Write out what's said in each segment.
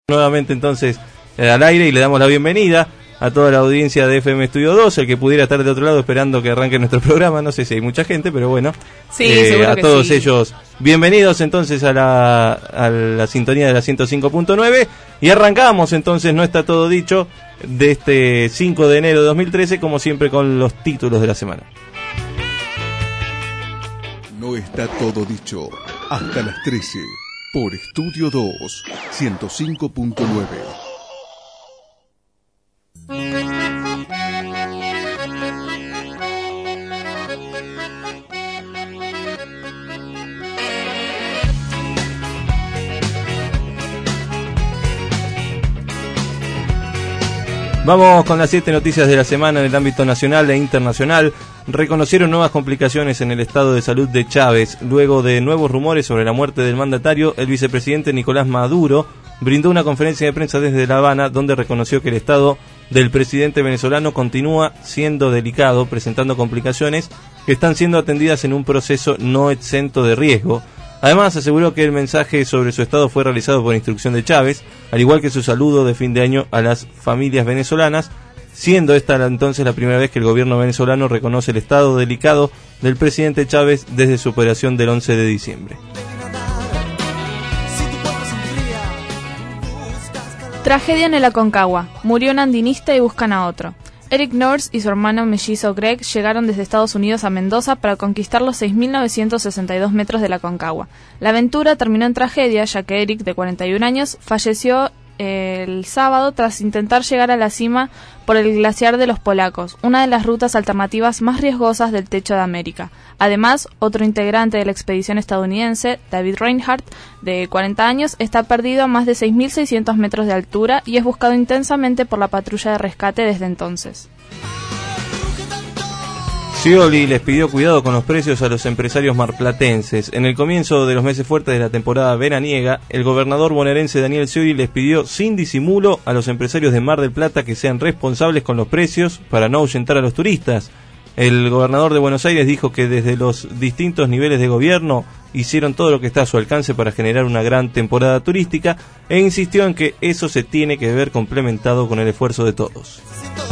Nuevamente entonces al aire y le damos la bienvenida a toda la audiencia de FM Estudio 2, el que pudiera estar de otro lado esperando que arranque nuestro programa, no sé si hay mucha gente, pero bueno, sí, a todos sí. Ellos, bienvenidos entonces a la sintonía de la 105.9 y arrancamos entonces, no está todo dicho, de este 5 de enero de 2013, como siempre con los títulos de la semana. No está todo dicho, hasta las 13. Por Estudio 2, 105.9. Vamos con las 7 noticias de la semana en el ámbito nacional e internacional. Reconocieron nuevas complicaciones en el estado de salud de Chávez. Luego de nuevos rumores sobre la muerte del mandatario, el vicepresidente Nicolás Maduro brindó una conferencia de prensa desde La Habana, donde reconoció que el estado del presidente venezolano continúa siendo delicado, presentando complicaciones que están siendo atendidas en un proceso no exento de riesgo. Además, aseguró que el mensaje sobre su estado fue realizado por instrucción de Chávez, al igual que su saludo de fin de año a las familias venezolanas, siendo esta entonces la primera vez que el gobierno venezolano reconoce el estado delicado del presidente Chávez desde su operación del 11 de diciembre. Tragedia en el Aconcagua. Murió un andinista y buscan a otro. Eric Norris y su hermano mellizo Greg llegaron desde Estados Unidos a Mendoza para conquistar los 6.962 metros de la Aconcagua. La aventura terminó en tragedia, ya que Eric, de 41 años, falleció el sábado tras intentar llegar a la cima por el glaciar de los Polacos, una de las rutas alternativas más riesgosas del techo de América. Además, otro integrante de la expedición estadounidense, David Reinhardt, de 40 años, está perdido a más de 6.600 metros de altura y es buscado intensamente por la patrulla de rescate desde entonces. Scioli les pidió cuidado con los precios a los empresarios marplatenses. En el comienzo de los meses fuertes de la temporada veraniega, el gobernador bonaerense Daniel Scioli les pidió sin disimulo a los empresarios de Mar del Plata que sean responsables con los precios para no ahuyentar a los turistas. El gobernador de Buenos Aires dijo que desde los distintos niveles de gobierno hicieron todo lo que está a su alcance para generar una gran temporada turística e insistió en que eso se tiene que ver complementado con el esfuerzo de todos.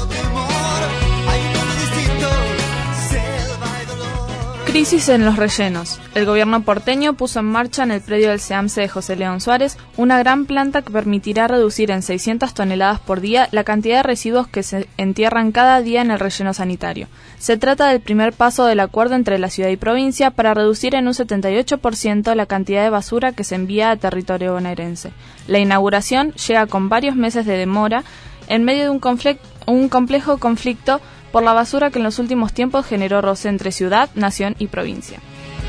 Crisis en los rellenos. El gobierno porteño puso en marcha en el predio del SEAMSE de José León Suárez una gran planta que permitirá reducir en 600 toneladas por día la cantidad de residuos que se entierran cada día en el relleno sanitario. Se trata del primer paso del acuerdo entre la ciudad y provincia para reducir en un 78% la cantidad de basura que se envía a territorio bonaerense. La inauguración llega con varios meses de demora en medio de un complejo conflicto por la basura que en los últimos tiempos generó roce entre ciudad, nación y provincia.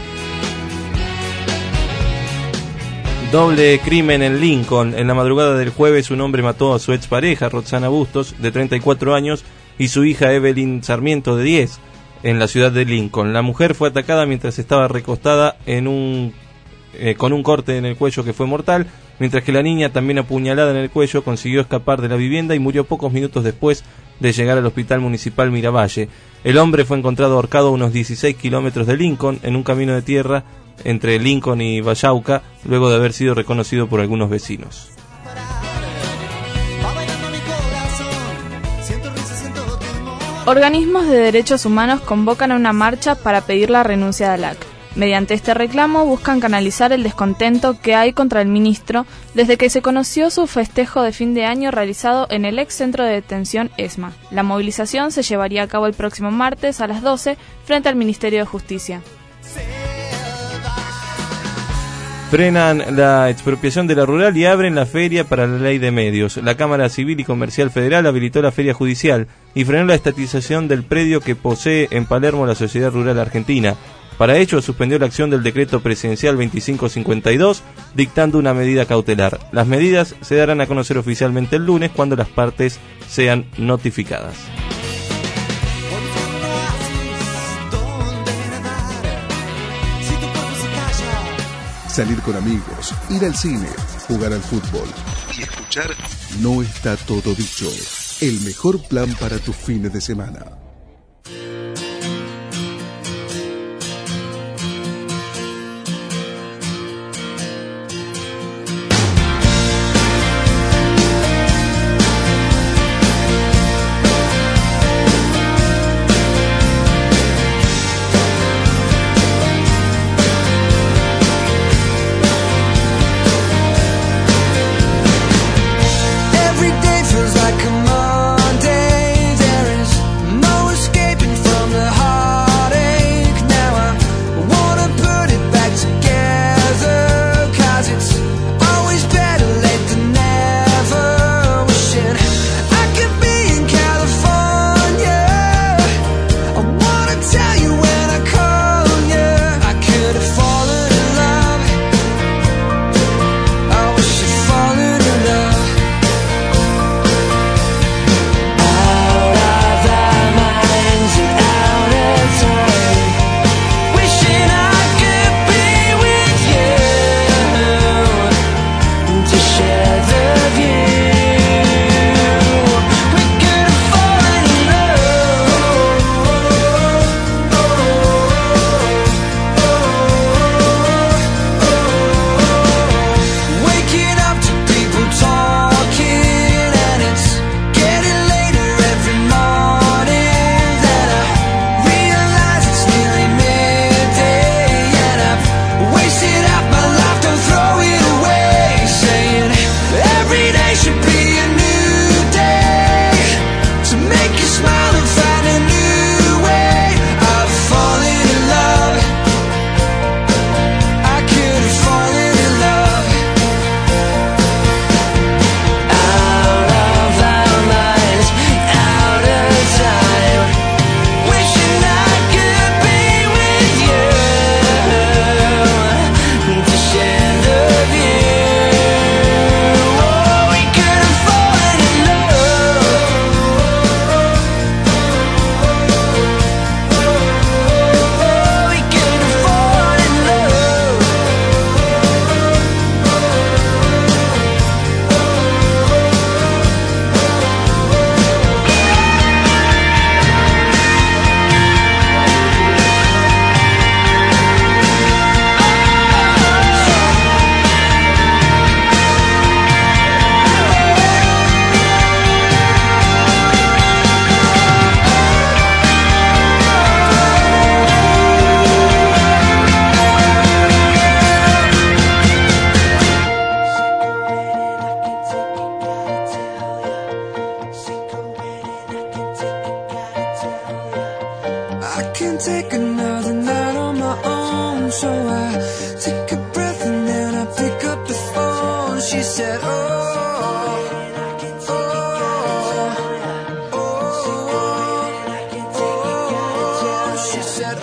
Doble crimen en Lincoln. En la madrugada del jueves, un hombre mató a su expareja, Roxana Bustos, de 34 años, y su hija Evelyn Sarmiento, de 10, en la ciudad de Lincoln. La mujer fue atacada mientras estaba recostada con un corte en el cuello que fue mortal, mientras que la niña, también apuñalada en el cuello, consiguió escapar de la vivienda y murió pocos minutos después de llegar al Hospital Municipal Miravalle. El hombre fue encontrado ahorcado a unos 16 kilómetros de Lincoln, en un camino de tierra entre Lincoln y Vallauca, luego de haber sido reconocido por algunos vecinos. Organismos de derechos humanos convocan a una marcha para pedir la renuncia de ALAC. Mediante este reclamo buscan canalizar el descontento que hay contra el ministro desde que se conoció su festejo de fin de año realizado en el ex centro de detención ESMA. La movilización se llevaría a cabo el próximo martes a las 12 frente al Ministerio de Justicia. Frenan la expropiación de la rural y abren la feria para la ley de medios. La Cámara Civil y Comercial Federal habilitó la feria judicial y frenó la estatización del predio que posee en Palermo la Sociedad Rural Argentina. Para ello, suspendió la acción del decreto presidencial 2552, dictando una medida cautelar. Las medidas se darán a conocer oficialmente el lunes, cuando las partes sean notificadas. Salir con amigos, ir al cine, jugar al fútbol y escuchar No está todo dicho. El mejor plan para tus fines de semana. can't take another night on my own. So I take a breath and then I pick up the phone. She said, she said,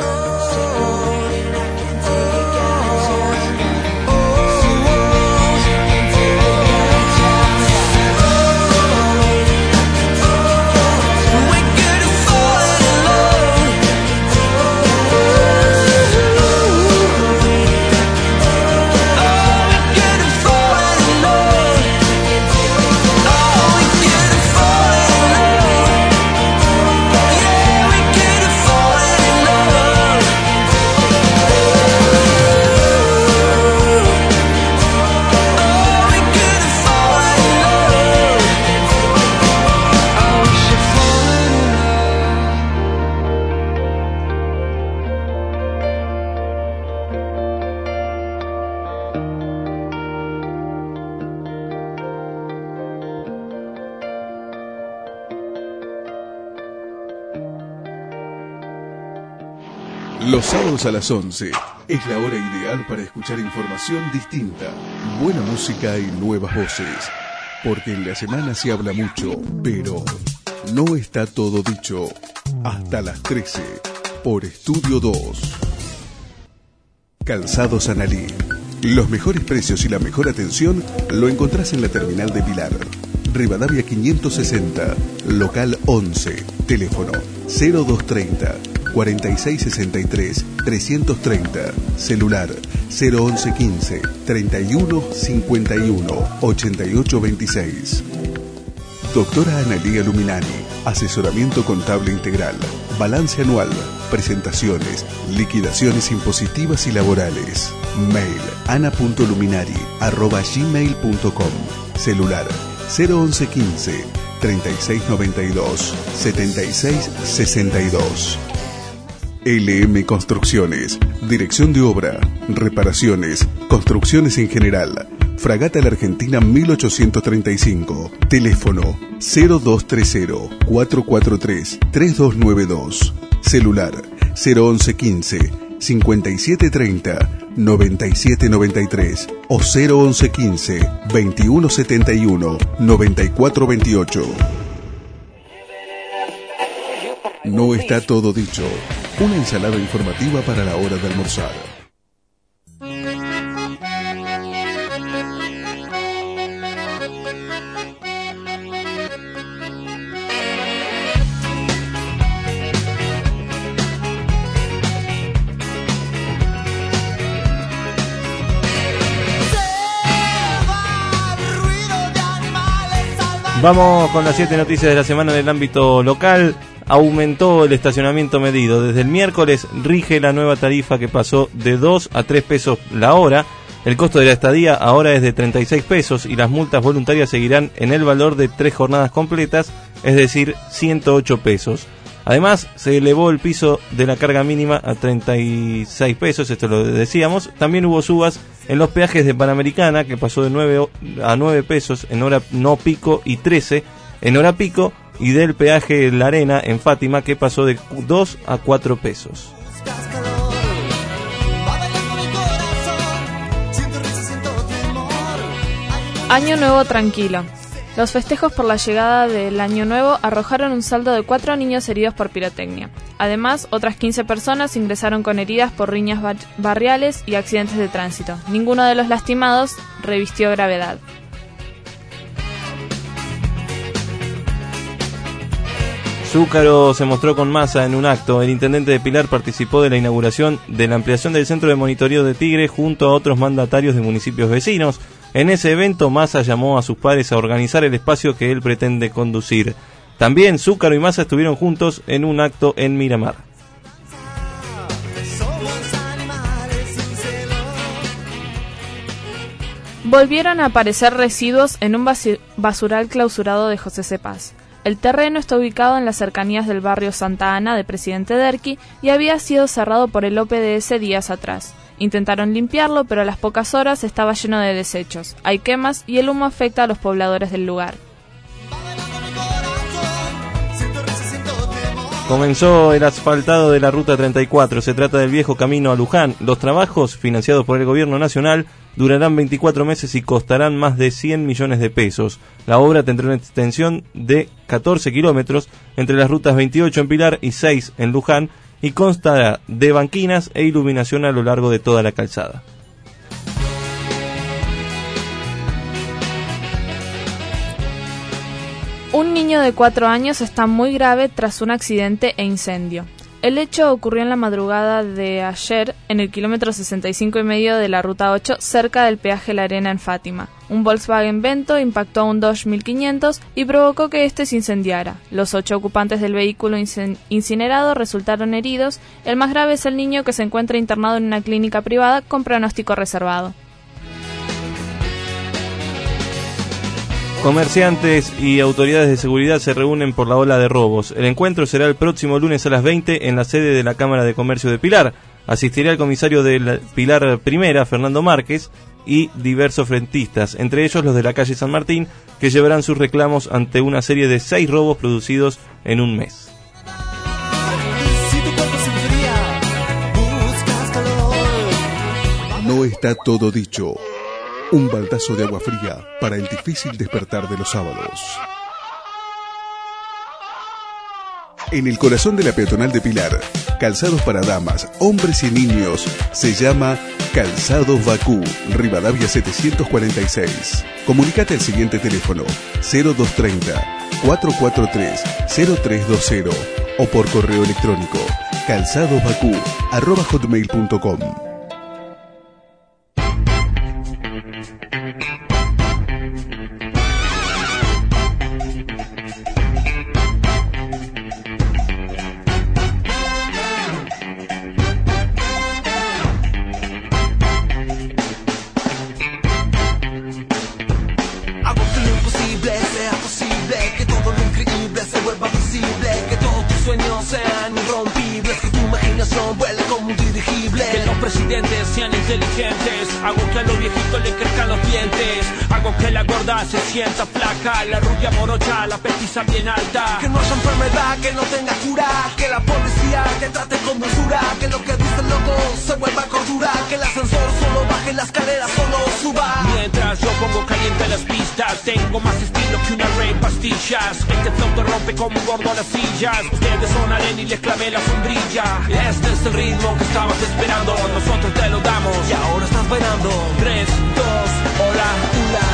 Los sábados a las 11 es la hora ideal para escuchar información distinta, buena música y nuevas voces. Porque en la semana se habla mucho, pero no está todo dicho. Hasta las 13, por Estudio 2. Calzados Analí. Los mejores precios y la mejor atención lo encontrás en la terminal de Pilar. Rivadavia 560, local 11, teléfono 0230 4663 330, celular 01115 31 51 88 26. Doctora Analía Luminani, asesoramiento contable integral, balance anual, presentaciones, liquidaciones impositivas y laborales. Mail ana.luminari@gmail.com, celular 01115 3692 7662. LM Construcciones, dirección de obra, reparaciones, construcciones en general. Fragata La Argentina 1835, teléfono 0230 443 3292, celular 01115 5730 9793 o 01115 2171 9428. No está todo dicho. Una ensalada informativa para la hora de almorzar. Vamos con las 7 noticias de la semana del ámbito local. Aumentó el estacionamiento medido. Desde el miércoles rige la nueva tarifa que pasó de 2 a 3 pesos la hora. El costo de la estadía ahora es de 36 pesos y las multas voluntarias seguirán en el valor de 3 jornadas completas, es decir, 108 pesos. Además, se elevó el piso de la carga mínima a 36 pesos, esto lo decíamos. También hubo subas en los peajes de Panamericana, que pasó de 9 a 9 pesos en hora no pico y 13 en hora pico, y del peaje La Arena en Fátima, que pasó de 2 a 4 pesos. Año Nuevo tranquilo. Los festejos por la llegada del Año Nuevo arrojaron un saldo de 4 niños heridos por pirotecnia. Además, otras 15 personas ingresaron con heridas por riñas barriales y accidentes de tránsito. Ninguno de los lastimados revistió gravedad. Zúcaro se mostró con Massa en un acto. El intendente de Pilar participó de la inauguración de la ampliación del centro de monitoreo de Tigre junto a otros mandatarios de municipios vecinos. En ese evento, Massa llamó a sus padres a organizar el espacio que él pretende conducir. También Zúcaro y Massa estuvieron juntos en un acto en Miramar. Volvieron a aparecer residuos en un basural clausurado de José C. Paz. El terreno está ubicado en las cercanías del barrio Santa Ana de Presidente Derqui y había sido cerrado por el OPDS días atrás. Intentaron limpiarlo, pero a las pocas horas estaba lleno de desechos. Hay quemas y el humo afecta a los pobladores del lugar. Comenzó el asfaltado de la Ruta 34, se trata del viejo camino a Luján. Los trabajos, financiados por el gobierno nacional, durarán 24 meses y costarán más de 100 millones de pesos. La obra tendrá una extensión de 14 kilómetros entre las rutas 28 en Pilar y 6 en Luján y constará de banquinas e iluminación a lo largo de toda la calzada. Un niño de 4 años está muy grave tras un accidente e incendio. El hecho ocurrió en la madrugada de ayer en el kilómetro 65,5 de la Ruta 8, cerca del peaje La Arena en Fátima. Un Volkswagen Vento impactó a un Dodge 1500 y provocó que este se incendiara. Los 8 ocupantes del vehículo incinerado resultaron heridos. El más grave es el niño, que se encuentra internado en una clínica privada con pronóstico reservado. Comerciantes y autoridades de seguridad se reúnen por la ola de robos. El encuentro será el próximo lunes a las 20 en la sede de la Cámara de Comercio de Pilar. Asistirá el comisario de Pilar I, Fernando Márquez, y diversos frentistas, entre ellos los de la calle San Martín, que llevarán sus reclamos ante una serie de 6 robos producidos en un mes. No está todo dicho. Un baldazo de agua fría para el difícil despertar de los sábados. En el corazón de la peatonal de Pilar, calzados para damas, hombres y niños, se llama Calzados Bakú, Rivadavia 746. Comunícate al siguiente teléfono 0230 443 0320 o por correo electrónico calzadosbakú@hotmail.com. Se sienta flaca, la rubia morocha, la petiza bien alta. Que no haya enfermedad, que no tenga cura. Que la policía te trate con dulzura. Que lo que dice el loco se vuelva cordura. Que el ascensor solo baje, la escalera solo suba. Mientras yo pongo caliente las pistas, tengo más estilo que una Rey pastillas. Este flow te rompe como un gordo a las sillas. Ustedes son arena y les clavé la sombrilla. Este es el ritmo que estabas esperando, nosotros te lo damos y ahora estás bailando. 3, 2, hola, hula.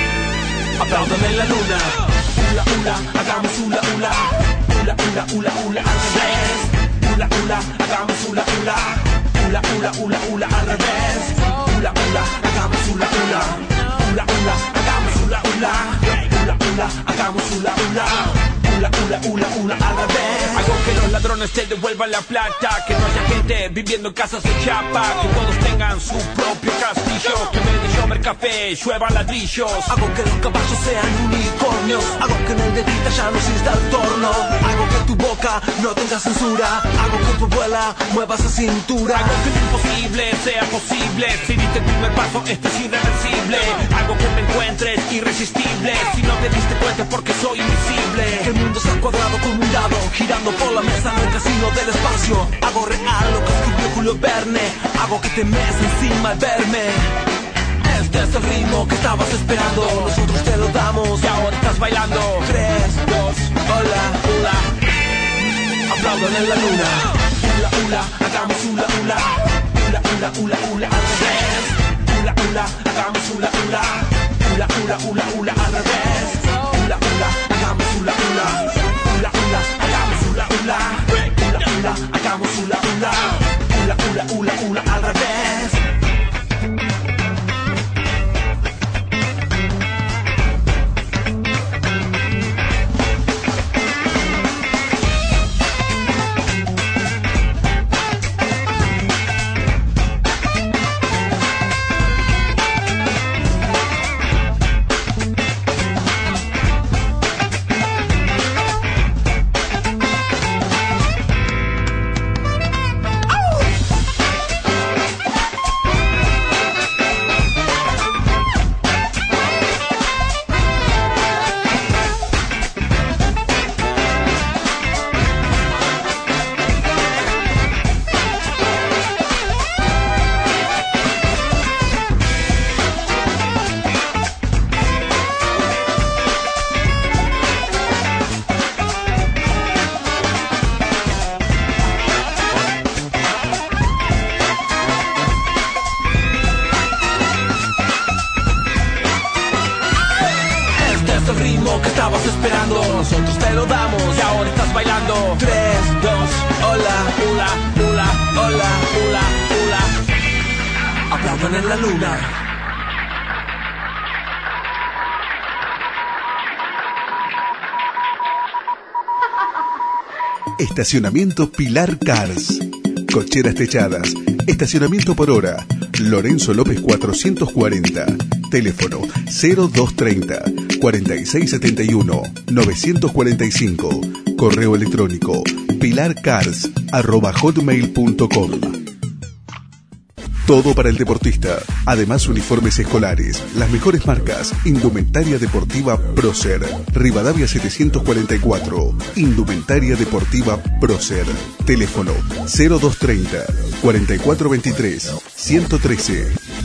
Aplaudan en la luna, hula hula, hagamos hula hula, hula hula hula hula al revés, hula hula, hagamos hula hula, hula hula hula hula al revés, hula hula, hagamos hula hula, hula hula, hagamos hula hula, hula hula, hagamos hula hula, hula hula hula hula al revés. Hago que los ladrones te devuelvan la plata, que no haya gente viviendo en casas de chapa, que todos tengan su propio castillo, que en vez de llover café lluevan ladrillos. Hago que los caballos sean unicornios, hago que en el de grita ya no exista el torno, hago que tu boca no tenga censura, hago que tu abuela mueva esa cintura. Hago que lo imposible sea posible, si diste el primer paso esto es irreversible. Hago que me encuentres irresistible, si no te diste cuenta porque soy invisible. Que el mundo sea cuadrado como un dado, girando por la mesa en el casino del espacio. Hago real lo que escribió Julio Verne, hago que te mees encima al verme. Este es el ritmo que estabas esperando, nosotros te lo damos y ahora estás bailando. 3, 2, hola, hula. Aplaudan en la luna, hula hula, hagamos hula hula, hula hula hula hula al revés, hula hula, hagamos hula hula, hula hula hula hula al revés, hula hula, hagamos hula hula, hula hula, hagamos hula hula, hula hula, hagamos hula hula, hula hula hula hula al revés. el ritmo que estabas esperando. Nosotros te lo damos y ahora estás bailando. 3, 2, hola, hula, hula, hola, hula, hula. Aplaudan en la luna. Estacionamiento Pilar Cars. Cocheras techadas. Estacionamiento por hora. Lorenzo López 440. Teléfono 0230 4671 945. Correo electrónico pilarcars@hotmail.com. Todo para el deportista. Además, uniformes escolares, las mejores marcas. Indumentaria deportiva Prócer. Rivadavia 744. Indumentaria deportiva Prócer. Teléfono 0230 4423 113.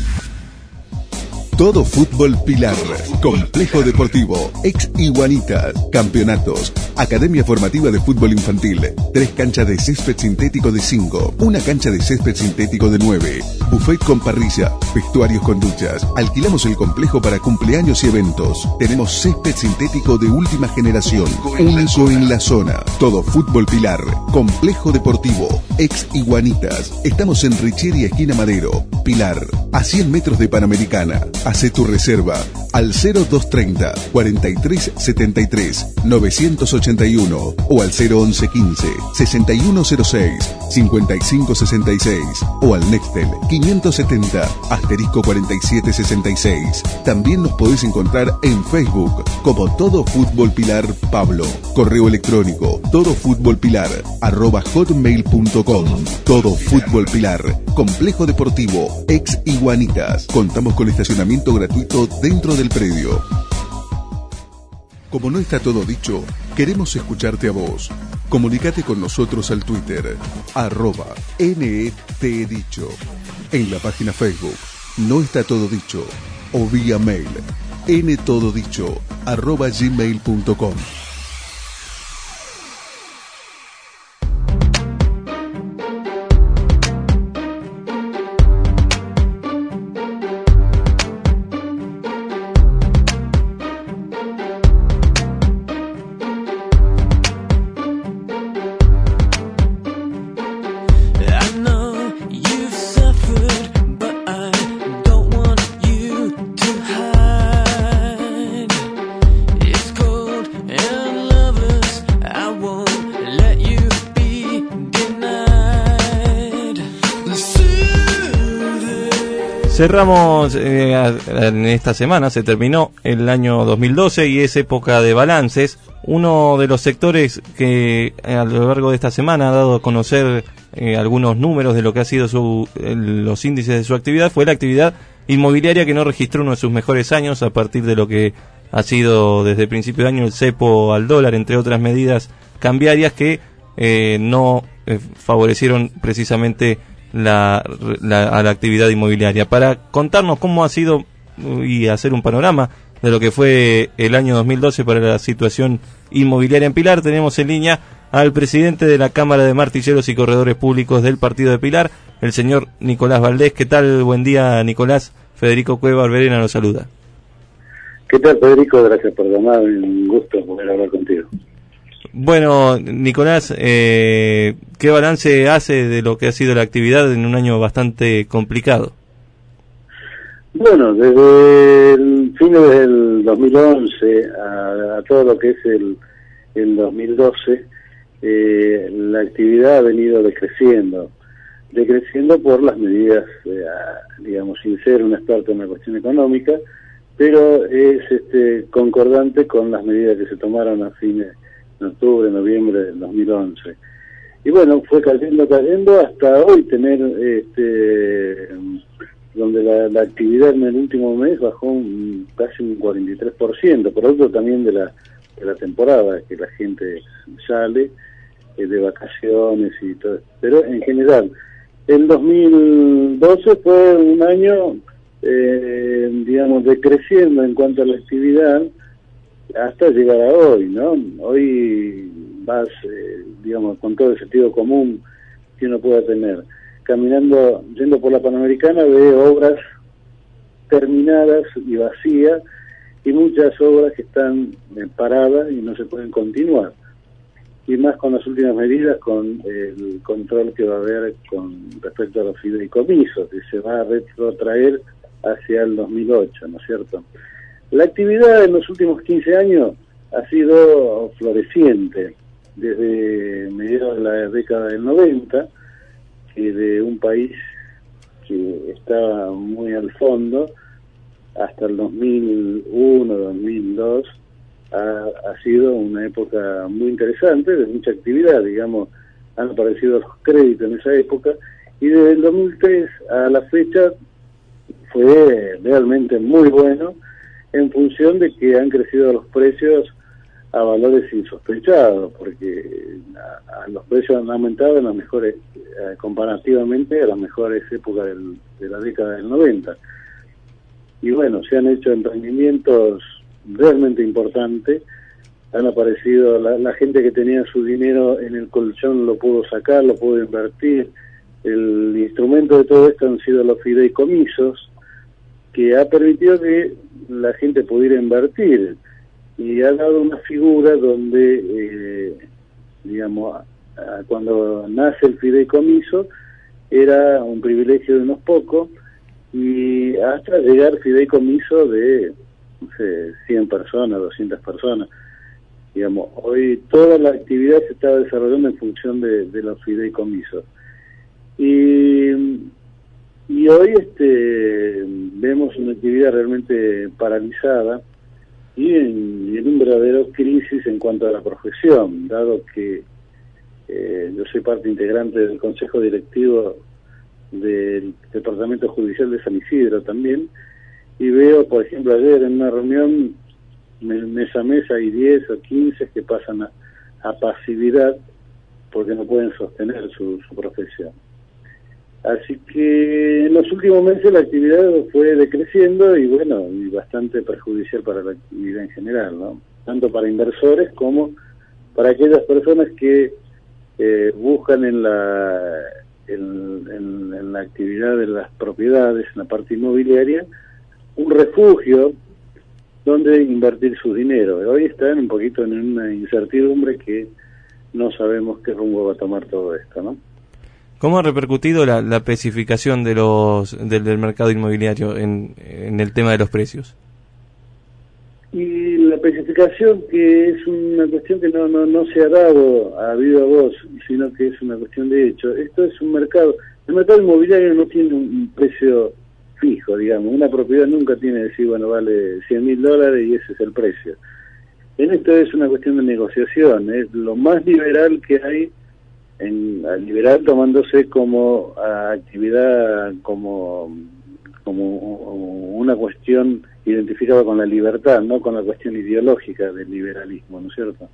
Todo Fútbol Pilar, Complejo Deportivo, ex Iguanitas, campeonatos, Academia Formativa de Fútbol Infantil, 3 canchas de césped sintético de 5, 1 cancha de césped sintético de 9, buffet con parrilla, vestuarios con duchas, alquilamos el complejo para cumpleaños y eventos, tenemos césped sintético de última generación, único en la zona. Todo Fútbol Pilar, Complejo Deportivo, ex Iguanitas, estamos en Richieri esquina Madero, Pilar, a 100 metros de Panamericana. Hace tu reserva al 0230 4373 981 o al 01115 6106 5566 o al Nextel 570 *4766. También nos podés encontrar en Facebook como Todo Fútbol Pilar Pablo. Correo electrónico todofutbolpilar@hotmail.com. Todo Fútbol Pilar, Complejo Deportivo, ex Iguanitas. Contamos con estacionamiento gratuito dentro del predio. Como no está todo dicho, queremos escucharte a vos. Comunicate con nosotros al Twitter @NETdicho, en la página Facebook No Está Todo Dicho o vía mail ntododicho@gmail.com. Cerramos en esta semana, se terminó el año 2012 y es época de balances. Uno de los sectores que a lo largo de esta semana ha dado a conocer algunos números de lo que ha sido los índices de su actividad fue la actividad inmobiliaria, que no registró uno de sus mejores años a partir de lo que ha sido desde el principio de año el cepo al dólar, entre otras medidas cambiarias que no favorecieron precisamente a la actividad inmobiliaria. Para contarnos cómo ha sido y hacer un panorama de lo que fue el año 2012 para la situación inmobiliaria en Pilar, tenemos en línea al presidente de la Cámara de Martilleros y Corredores Públicos del Partido de Pilar, el señor Nicolás Valdés. ¿Qué tal? Buen día, Nicolás. Federico Cueva Alberena nos saluda. ¿Qué tal, Federico? Gracias por llamar, un gusto poder hablar contigo. Bueno, Nicolás, ¿qué balance hace de lo que ha sido la actividad en un año bastante complicado? Bueno, desde el fines del 2011 a todo lo que es el 2012, la actividad ha venido decreciendo por las medidas, digamos, sin ser un experto en la cuestión económica, pero es concordante con las medidas que se tomaron a fines de octubre, noviembre del 2011. Y bueno, fue cayendo hasta hoy tener, donde la actividad en el último mes bajó casi un 43%, producto también de la temporada, que la gente sale de vacaciones y todo. Pero en general, el 2012 fue un año, digamos, decreciendo en cuanto a la actividad, hasta llegar a hoy, ¿no? Hoy vas, digamos, con todo el sentido común que uno pueda tener. Caminando, yendo por la Panamericana, ve obras terminadas y vacías, y muchas obras que están paradas y no se pueden continuar. Y más con las últimas medidas, con el control que va a haber con respecto a los fideicomisos, que se va a retrotraer hacia el 2008, ¿no es cierto? La actividad en los últimos 15 años ha sido floreciente, desde mediados de la década del 90, que de un país que estaba muy al fondo, hasta el 2001, 2002, ha sido una época muy interesante, de mucha actividad, digamos, han aparecido los créditos en esa época, y desde el 2003 a la fecha fue realmente muy bueno, en función de que han crecido los precios a valores insospechados, porque los precios han aumentado en las mejores, comparativamente a las mejores épocas de la década del 90. Y bueno, se han hecho emprendimientos realmente importantes, han aparecido, la gente que tenía su dinero en el colchón lo pudo sacar, lo pudo invertir. El instrumento de todo esto han sido los fideicomisos, que ha permitido que la gente pudiera invertir, y ha dado una figura donde, digamos, cuando nace el fideicomiso era un privilegio de unos pocos, y hasta llegar fideicomiso de, no sé, 100 personas, 200 personas. Digamos, hoy toda la actividad se está desarrollando en función de los fideicomisos. Y hoy vemos una actividad realmente paralizada y en un verdadero crisis en cuanto a la profesión, dado que yo soy parte integrante del Consejo Directivo del Departamento Judicial de San Isidro también, y veo, por ejemplo, ayer en una reunión, mes a mes hay 10 o 15 que pasan a pasividad porque no pueden sostener su profesión. Así que en los últimos meses la actividad fue decreciendo y bueno, y bastante perjudicial para la actividad en general, ¿no? Tanto para inversores como para aquellas personas que buscan en la actividad de las propiedades, en la parte inmobiliaria, un refugio donde invertir su dinero. Hoy están un poquito en una incertidumbre que no sabemos qué rumbo va a tomar todo esto, ¿no? ¿Cómo ha repercutido la especificación del mercado inmobiliario en el tema de los precios? Y la especificación, que es una cuestión que no se ha dado a viva voz, sino que es una cuestión de hecho. Esto es un mercado, el mercado inmobiliario no tiene un precio fijo, digamos. Una propiedad nunca tiene que decir, bueno, vale $100.000 y ese es el precio. En esto es una cuestión de negociación, es lo más liberal que hay, liberal tomándose como actividad, como una cuestión identificada con la libertad, no con la cuestión ideológica del liberalismo, ¿no es cierto?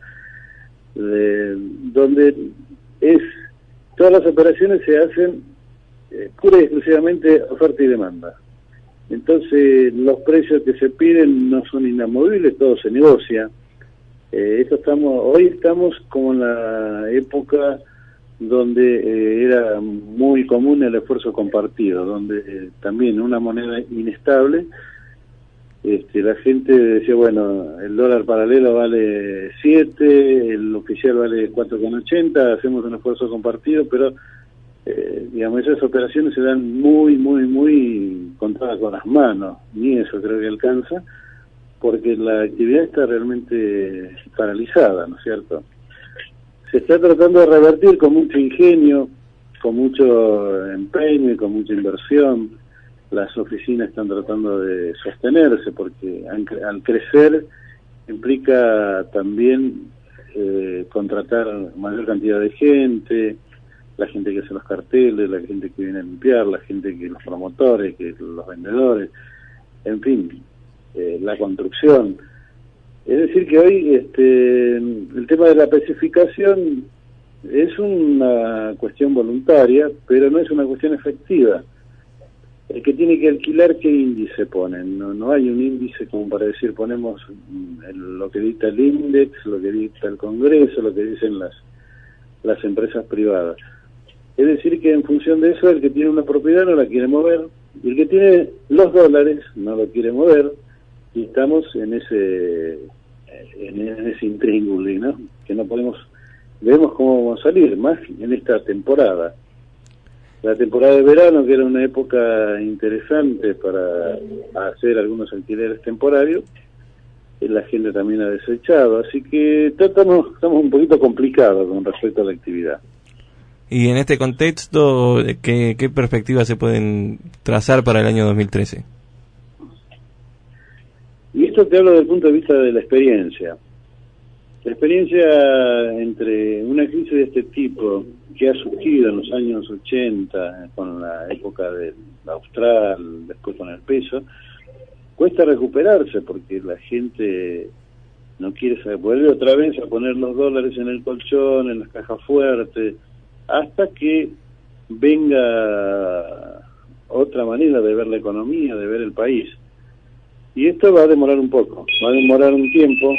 Donde todas las operaciones se hacen pura y exclusivamente oferta y demanda. Entonces los precios que se piden no son inamovibles, todo se negocia. Hoy estamos como en la época donde era muy común el esfuerzo compartido, donde también una moneda inestable, la gente decía, bueno, el dólar paralelo vale 7, el oficial vale 4,80, hacemos un esfuerzo compartido, pero digamos, esas operaciones se dan muy contadas con las manos, ni eso creo que alcanza, porque la actividad está realmente paralizada, ¿no es cierto? Se está tratando de revertir con mucho ingenio, con mucho empeño y con mucha inversión. Las oficinas están tratando de sostenerse porque al crecer implica también contratar mayor cantidad de gente, la gente que hace los carteles, la gente que viene a limpiar, la gente que los promotores, que los vendedores, en fin, la construcción. Es decir que hoy el tema de la especificación es una cuestión voluntaria, pero no es una cuestión efectiva. El que tiene que alquilar, ¿qué índice ponen? No hay un índice como para decir ponemos lo que dicta el INDEX, lo que dicta el Congreso, lo que dicen las empresas privadas. Es decir que en función de eso el que tiene una propiedad no la quiere mover, y el que tiene los dólares no lo quiere mover, Y estamos en ese intríngulis, ¿no? Que no podemos, vemos cómo vamos a salir, más en esta temporada. La temporada de verano, que era una época interesante para hacer algunos alquileres temporarios, la gente también ha desechado, así que estamos un poquito complicados con respecto a la actividad. Y en este contexto, ¿qué perspectivas se pueden trazar para el año 2013? Y esto te hablo desde el punto de vista de la experiencia. La experiencia entre una crisis de este tipo, que ha surgido en los años 80, con la época del austral, después con el peso, cuesta recuperarse porque la gente no quiere saber, vuelve otra vez a poner los dólares en el colchón, en las cajas fuertes, hasta que venga otra manera de ver la economía, de ver el país. Y esto va a demorar un poco, va a demorar un tiempo,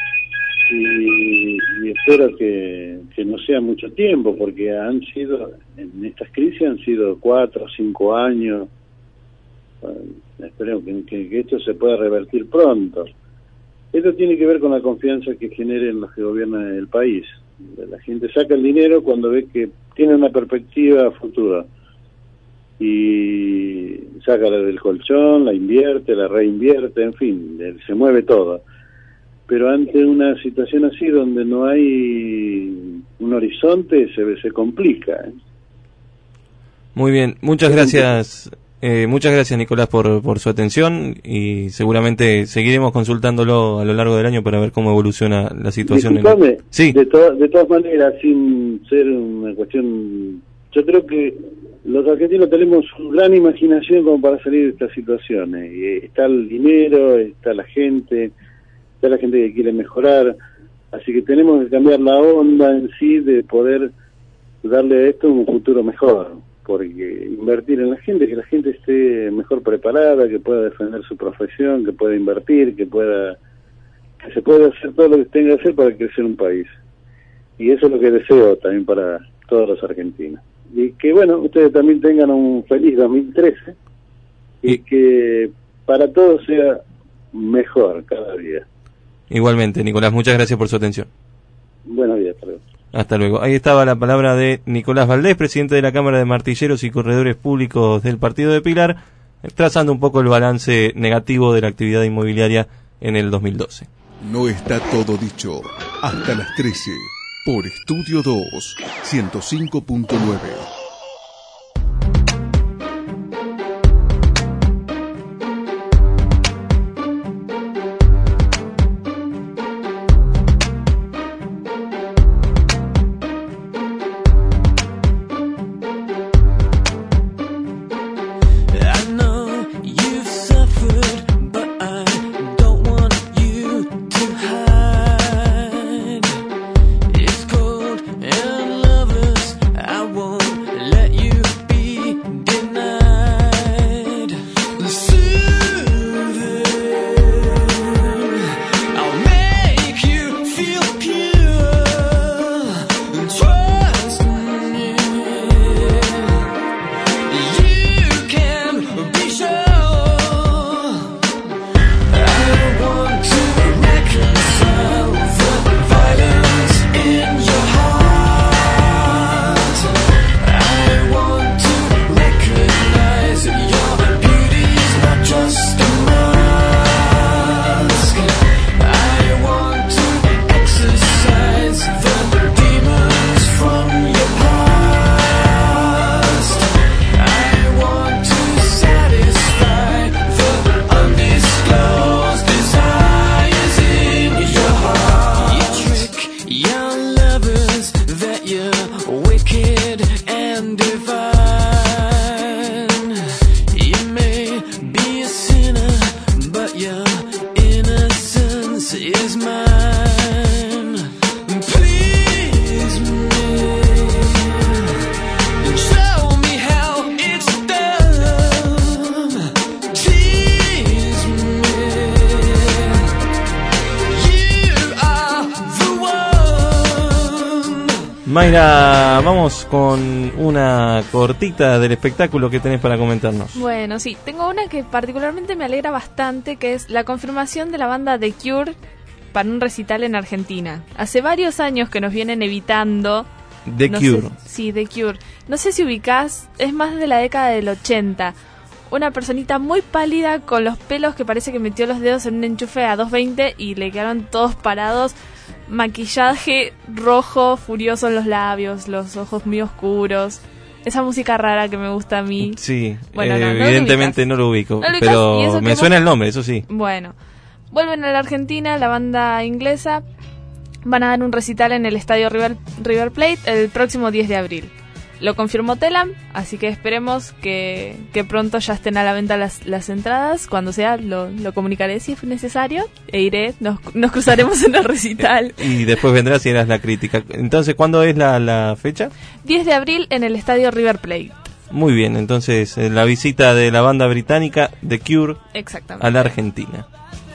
y espero que no sea mucho tiempo, porque en estas crisis han sido 4 o 5 años. Espero que esto se pueda revertir pronto. Esto tiene que ver con la confianza que generen los que gobiernan el país. La gente saca el dinero cuando ve que tiene una perspectiva futura y saca la del colchón, la invierte, la reinvierte, en fin, se mueve todo. Pero ante una situación así donde no hay un horizonte, se complica. Muy bien, muchas gracias. Muchas gracias, Nicolás, por su atención, y seguramente seguiremos consultándolo a lo largo del año para ver cómo evoluciona la situación. Disculpame, Sí. de todas maneras, sin ser una cuestión, yo creo que los argentinos tenemos una gran imaginación como para salir de estas situaciones. Y está el dinero, está la gente que quiere mejorar, así que tenemos que cambiar la onda en sí de poder darle a esto un futuro mejor. Porque invertir en la gente, que la gente esté mejor preparada, que pueda defender su profesión, que pueda invertir, que se pueda hacer todo lo que tenga que hacer para crecer un país. Y eso es lo que deseo también para todos los argentinos. Y que bueno, ustedes también tengan un feliz 2013 y que para todos sea mejor cada día. Igualmente, Nicolás, muchas gracias por su atención. Buenos días, hasta luego. Hasta luego. Ahí estaba la palabra de Nicolás Valdés, presidente de la Cámara de Martilleros y Corredores Públicos del Partido de Pilar, trazando un poco el balance negativo de la actividad inmobiliaria en el 2012. No está todo dicho. Hasta las 13, por Estudio 2, 105.9. Mayra, vamos con una cortita del espectáculo que tenés para comentarnos. Bueno, sí, tengo una que particularmente me alegra bastante, que es la confirmación de la banda The Cure para un recital en Argentina. Hace varios años que nos vienen evitando. The Cure. Sí, The Cure. No sé si ubicás, es más de la década del 80. Una personita muy pálida con los pelos que parece que metió los dedos en un enchufe a 220 y le quedaron todos parados. Maquillaje rojo, furioso en los labios, los ojos muy oscuros. Esa música rara que me gusta a mí. Sí, bueno, evidentemente no lo ubico, ¿No lo ubicas? pero me suena el nombre, eso sí. Bueno, vuelven a la Argentina, la banda inglesa. Van a dar un recital en el estadio River Plate el próximo 10 de abril. Lo confirmó Telam, así que esperemos que pronto ya estén a la venta las entradas. Cuando sea, lo comunicaré si es necesario e iré, nos cruzaremos en el recital. Y después vendrás y harás la crítica. Entonces, ¿cuándo es la fecha? 10 de abril en el estadio River Plate. Muy bien, entonces la visita de la banda británica The Cure exactamente a la Argentina.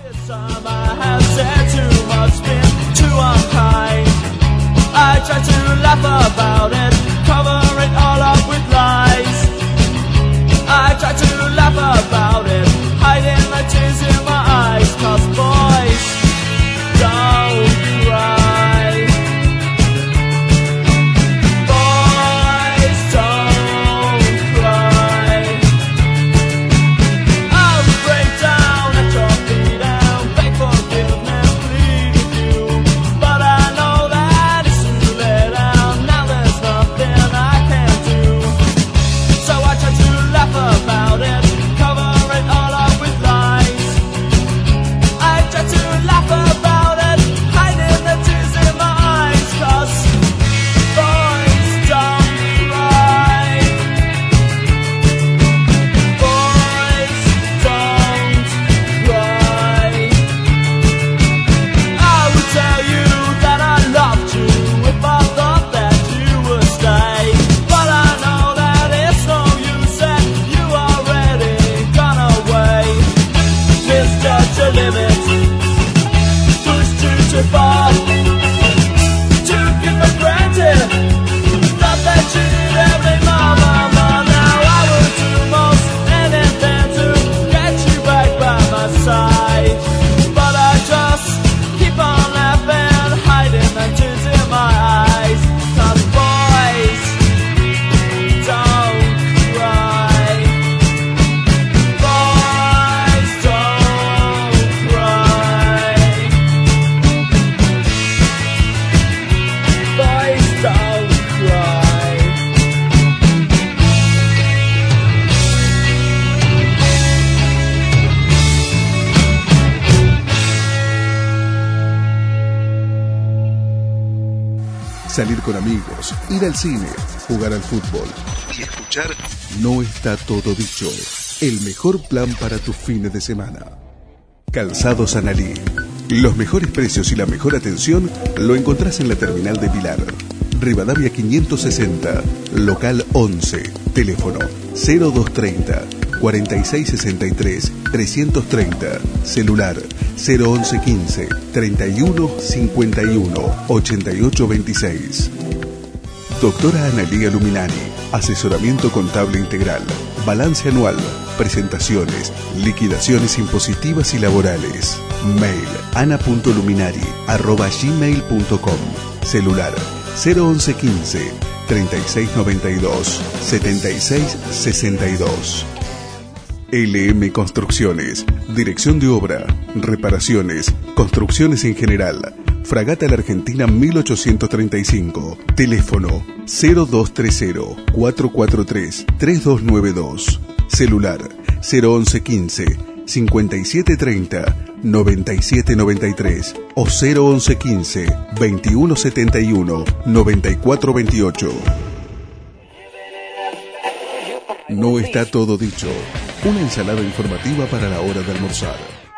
I try to laugh about it, cover it all up with lies. I try to laugh about it, hiding the tears in my eyes. 'Cause boys don't cry. Boys don't cry. I'll break down at your feet and beg forgiveness, plead with you. But I know that it's too late and now there's nothing I can do. So I try to laugh about it, cover it all up with lies. I try to laugh about it, hiding the tears in my eyes. 'Cause boys don't cry. Boys don't cry. I would tell you that I loved you if I thought that you would stay. But I know that it's no use and you already gone away. Misjudge your limits, pushed you too far, took it for granted, thought that you did every moment. Now I would do most anything to get you back by my side. But I just keep on laughing, hiding the tears in my eyes. 'Cause boys don't cry. Boys don't cry. Boys don't cry. Salir con amigos, ir al cine, jugar al fútbol y escuchar No está todo dicho. El mejor plan para tus fines de semana. Calzados Analí. Los mejores precios y la mejor atención lo encontrás en la terminal de Pilar. Rivadavia 560, local 11, teléfono 0230 4663 330, celular 01115 31 51 88 26. Doctora Analía Luminani, asesoramiento contable integral, balance anual, presentaciones, liquidaciones impositivas y laborales. Mail ana.luminari@gmail.com. Celular 01115 3692 7662. LM Construcciones, dirección de obra, reparaciones, construcciones en general. Fragata La Argentina 1835, teléfono 0230 443 3292, celular 01115 5730 9793 o 01115 2171 9428. No está todo dicho. Una ensalada informativa para la hora de almorzar.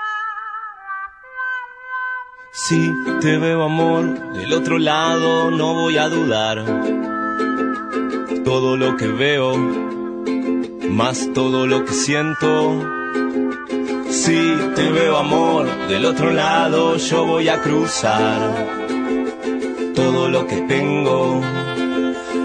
Si te veo, amor, del otro lado no voy a dudar. Todo lo que veo, más todo lo que siento. Si te veo, amor, del otro lado yo voy a cruzar. Todo lo que tengo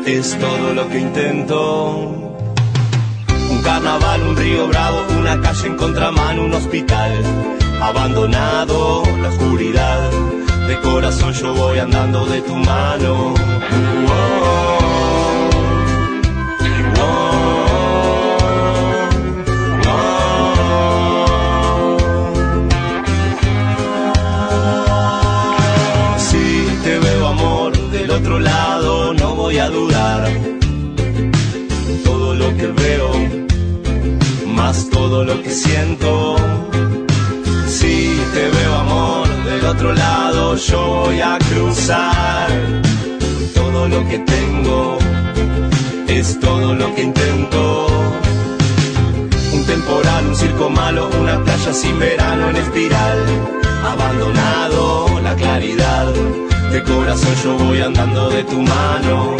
es todo lo que intento. Un carnaval, un río bravo, una calle en contramano, un hospital abandonado, la oscuridad. De corazón yo voy andando de tu mano. Si te veo, amor, del otro lado, no voy a dudar. Todo lo que veo, más todo lo que siento. Si te veo, amor, del otro lado, yo voy a cruzar. Todo lo que tengo es todo lo que intento. Un temporal, un circo malo, una playa sin verano en espiral. Abandonado, la claridad. De corazón yo voy andando de tu mano.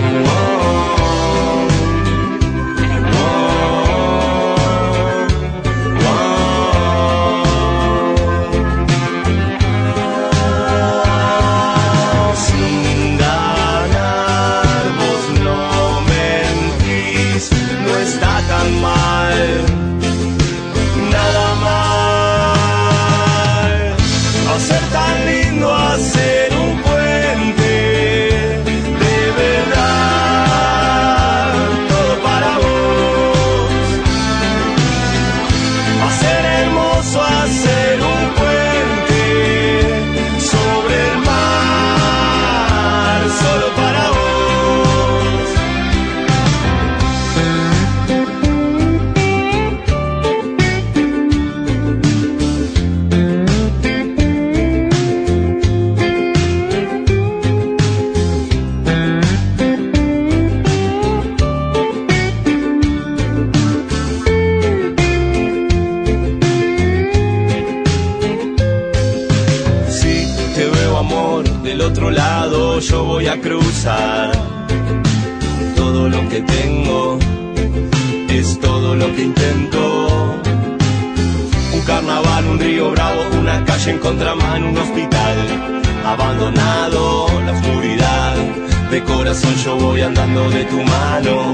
Yo voy a cruzar. Todo lo que tengo es todo lo que intento. Un carnaval, un río bravo, una calle en contramano, un hospital abandonado, la oscuridad. De corazón yo voy andando de tu mano.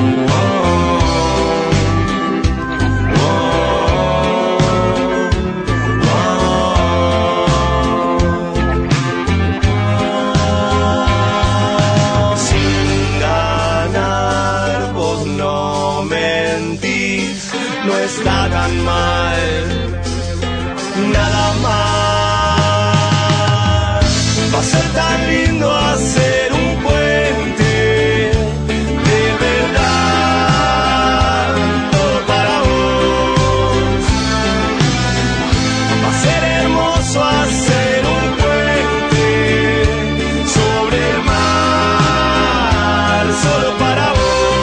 Está tan mal, nada más. Va a ser tan lindo hacer un puente, de verdad, todo para vos. Va a ser hermoso hacer un puente sobre el mar, solo para vos.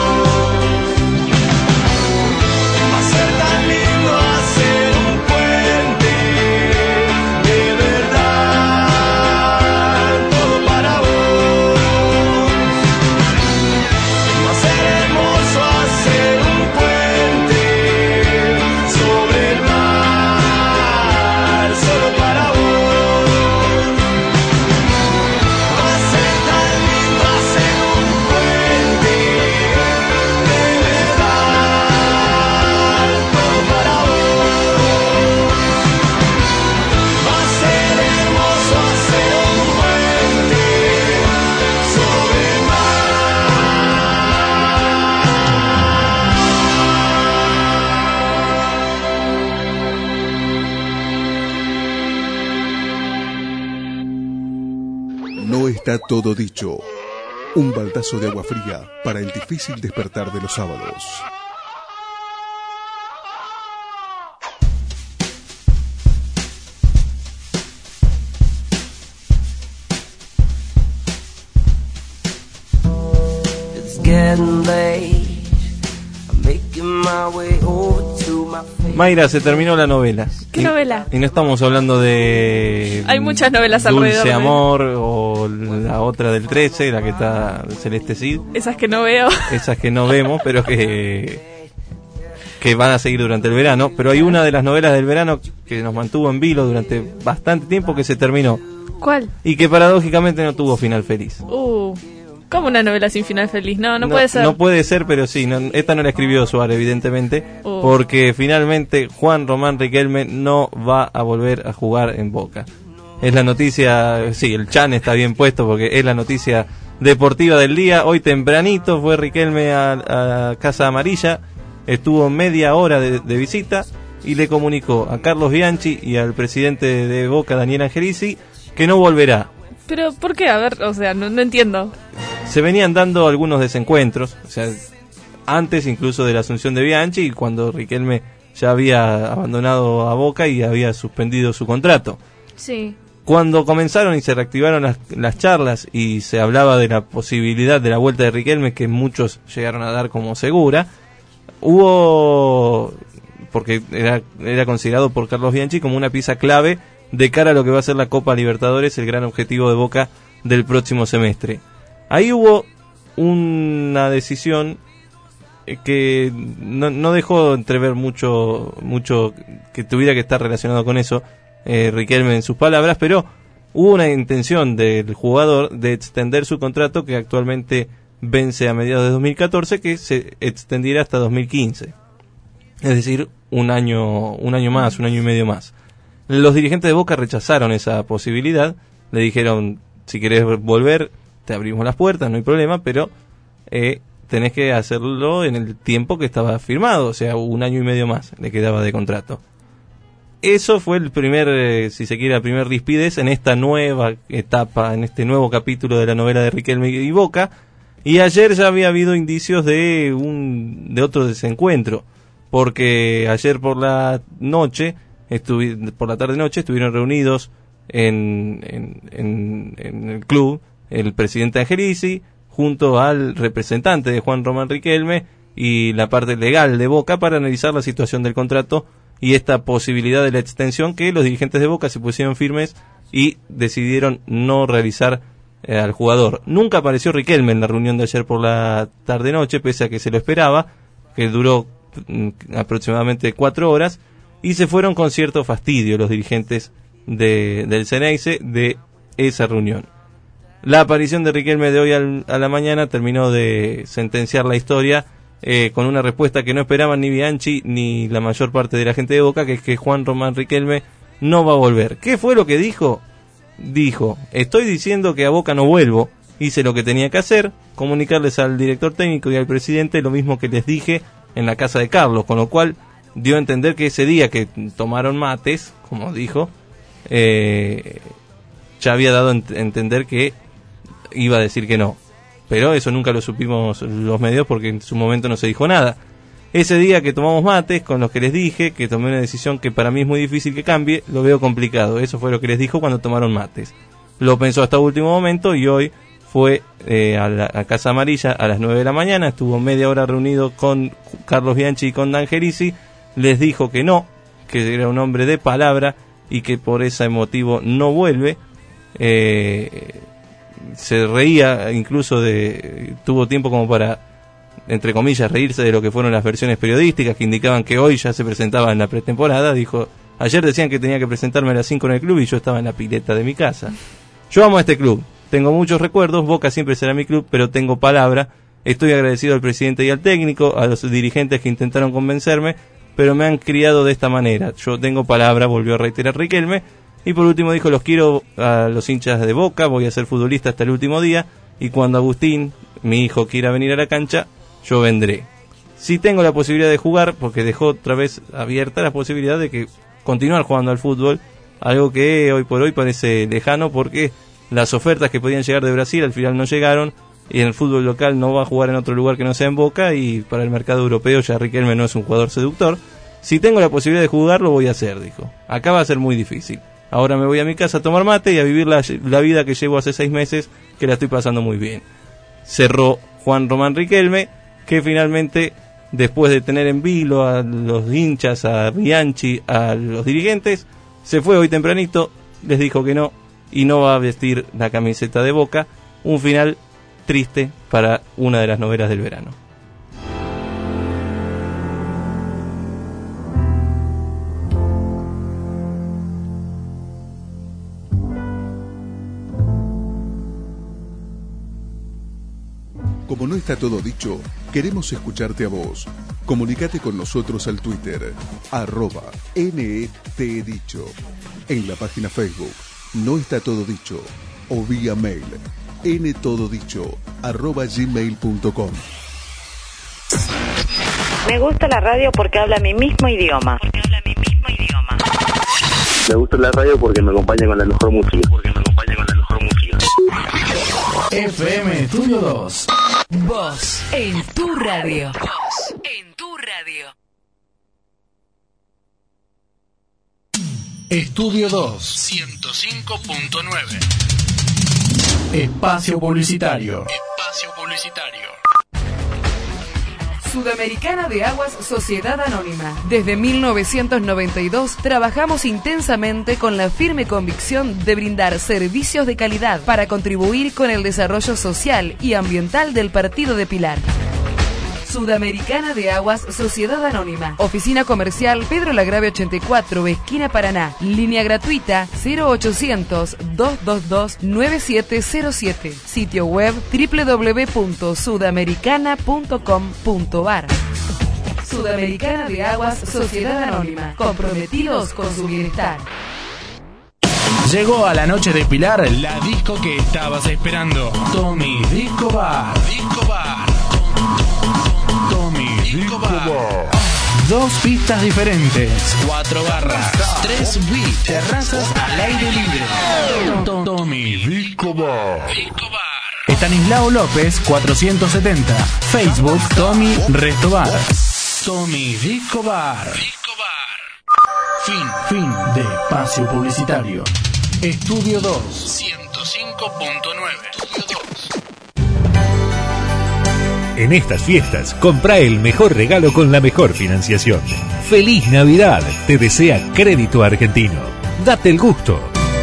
Está todo dicho. Un baldazo de agua fría para el difícil despertar de los sábados. It's getting late. I'm making my way over to my face. Mayra, se terminó la novela. ¿Qué novela? Y no estamos hablando de... Hay muchas novelas alrededor. Dulce Amor o la otra del 13, la que está Celeste Cid. Esas que no veo. Esas que no vemos, pero que van a seguir durante el verano. Pero hay una de las novelas del verano que nos mantuvo en vilo durante bastante tiempo que se terminó. ¿Cuál? Y que paradójicamente no tuvo final feliz. ¿Cómo una novela sin final feliz? No puede ser. No puede ser, pero sí, esta no la escribió Suárez, evidentemente, porque finalmente Juan Román Riquelme no va a volver a jugar en Boca. Es la noticia, sí, el chan está bien puesto porque es la noticia deportiva del día. Hoy tempranito fue Riquelme a Casa Amarilla, estuvo media hora de visita y le comunicó a Carlos Bianchi y al presidente de Boca, Daniel Angelici, que no volverá. ¿Pero por qué? A ver, o sea, no entiendo. Se venían dando algunos desencuentros, o sea, antes incluso de la asunción de Bianchi y cuando Riquelme ya había abandonado a Boca y había suspendido su contrato. Sí. Cuando comenzaron y se reactivaron las charlas y se hablaba de la posibilidad de la vuelta de Riquelme, que muchos llegaron a dar como segura, hubo, porque era considerado por Carlos Bianchi como una pieza clave de cara a lo que va a ser la Copa Libertadores, el gran objetivo de Boca del próximo semestre. Ahí hubo una decisión que no dejó entrever mucho que tuviera que estar relacionado con eso, Riquelme en sus palabras, pero hubo una intención del jugador de extender su contrato, que actualmente vence a mediados de 2014, que se extendiera hasta 2015. Es decir, un año más, un año y medio más. Los dirigentes de Boca rechazaron esa posibilidad, le dijeron, si querés volver, te abrimos las puertas, no hay problema, pero tenés que hacerlo en el tiempo que estaba firmado, o sea, un año y medio más le quedaba de contrato. Eso fue el primer, si se quiere, la primer rispidez en esta nueva etapa, en este nuevo capítulo de la novela de Riquelme y Boca. Y ayer ya había habido indicios de otro desencuentro, porque ayer por la tarde-noche estuvieron reunidos en el club el presidente Angelici junto al representante de Juan Román Riquelme y la parte legal de Boca para analizar la situación del contrato y esta posibilidad de la extensión, que los dirigentes de Boca se pusieron firmes y decidieron no realizar al jugador. Nunca apareció Riquelme en la reunión de ayer por la tarde-noche, pese a que se lo esperaba, que duró aproximadamente 4 horas, y se fueron con cierto fastidio los dirigentes del Ceneice de esa reunión. La aparición de Riquelme de hoy a la mañana terminó de sentenciar la historia con una respuesta que no esperaban ni Bianchi ni la mayor parte de la gente de Boca, que es que Juan Román Riquelme no va a volver. ¿Qué fue lo que dijo? Dijo, estoy diciendo que a Boca no vuelvo, hice lo que tenía que hacer, comunicarles al director técnico y al presidente lo mismo que les dije en la casa de Carlos, con lo cual dio a entender que ese día que tomaron mates, como dijo, ya había dado a entender que iba a decir que no. Pero eso nunca lo supimos los medios porque en su momento no se dijo nada. Ese día que tomamos mates, con los que les dije que tomé una decisión que para mí es muy difícil que cambie, lo veo complicado. Eso fue lo que les dijo cuando tomaron mates. Lo pensó hasta último momento y hoy fue a Casa Amarilla a las 9 de la mañana, estuvo media hora reunido con Carlos Bianchi y con D'Angelici, les dijo que no, que era un hombre de palabra y que por ese motivo no vuelve. Se reía incluso tuvo tiempo como para, entre comillas, reírse de lo que fueron las versiones periodísticas que indicaban que hoy ya se presentaba en la pretemporada. Dijo, ayer decían que tenía que presentarme a las 5 en el club y yo estaba en la pileta de mi casa. Yo amo a este club, tengo muchos recuerdos, Boca siempre será mi club, pero tengo palabra. Estoy agradecido al presidente y al técnico, a los dirigentes que intentaron convencerme, pero me han criado de esta manera. Yo tengo palabra, volvió a reiterar Riquelme. Y por último dijo, los quiero a los hinchas de Boca, voy a ser futbolista hasta el último día, y cuando Agustín, mi hijo, quiera venir a la cancha, yo vendré. Si tengo la posibilidad de jugar, porque dejó otra vez abierta la posibilidad de que continuar jugando al fútbol, algo que hoy por hoy parece lejano porque las ofertas que podían llegar de Brasil al final no llegaron, y en el fútbol local no va a jugar en otro lugar que no sea en Boca, y para el mercado europeo ya Riquelme no es un jugador seductor. Si tengo la posibilidad de jugar, lo voy a hacer, dijo. Acá va a ser muy difícil. Ahora me voy a mi casa a tomar mate y a vivir la vida que llevo hace 6 meses, que la estoy pasando muy bien. Cerró Juan Román Riquelme, que finalmente, después de tener en vilo a los hinchas, a Bianchi, a los dirigentes, se fue hoy tempranito, les dijo que no, y no va a vestir la camiseta de Boca. Un final triste para una de las novelas del verano. Como no está todo dicho, queremos escucharte a vos. Comunicate con nosotros al Twitter, @NETdicho. En la página Facebook, No Está Todo Dicho. O vía mail, ntododicho@gmail.com. Me gusta la radio porque habla mi mismo idioma. Me gusta la radio porque me acompaña con la mejor música. FM Estudio 2. Vos en tu radio. Estudio 2 105.9. Espacio publicitario. Sudamericana de Aguas Sociedad Anónima. Desde 1992 trabajamos intensamente con la firme convicción de brindar servicios de calidad para contribuir con el desarrollo social y ambiental del partido de Pilar. Sudamericana de Aguas Sociedad Anónima. Oficina comercial Pedro Lagrave 84, esquina Paraná. Línea gratuita 0800-222-9707. Sitio web www.sudamericana.com.ar. Sudamericana de Aguas Sociedad Anónima. Comprometidos con su bienestar. Llegó a la noche de Pilar la disco que estabas esperando. Tommy Disco Bar. Disco Bar. 2 pistas diferentes, 4 barras, 3 beats, terrazas al aire libre. Tommy Disco Bar. Estanislao López 470. Facebook Tommy Resto Bar. Tommy Disco Bar. Fin de espacio publicitario. Estudio 2 105.9. En estas fiestas, compra el mejor regalo con la mejor financiación. ¡Feliz Navidad! Te desea Crédito Argentino. Date el gusto.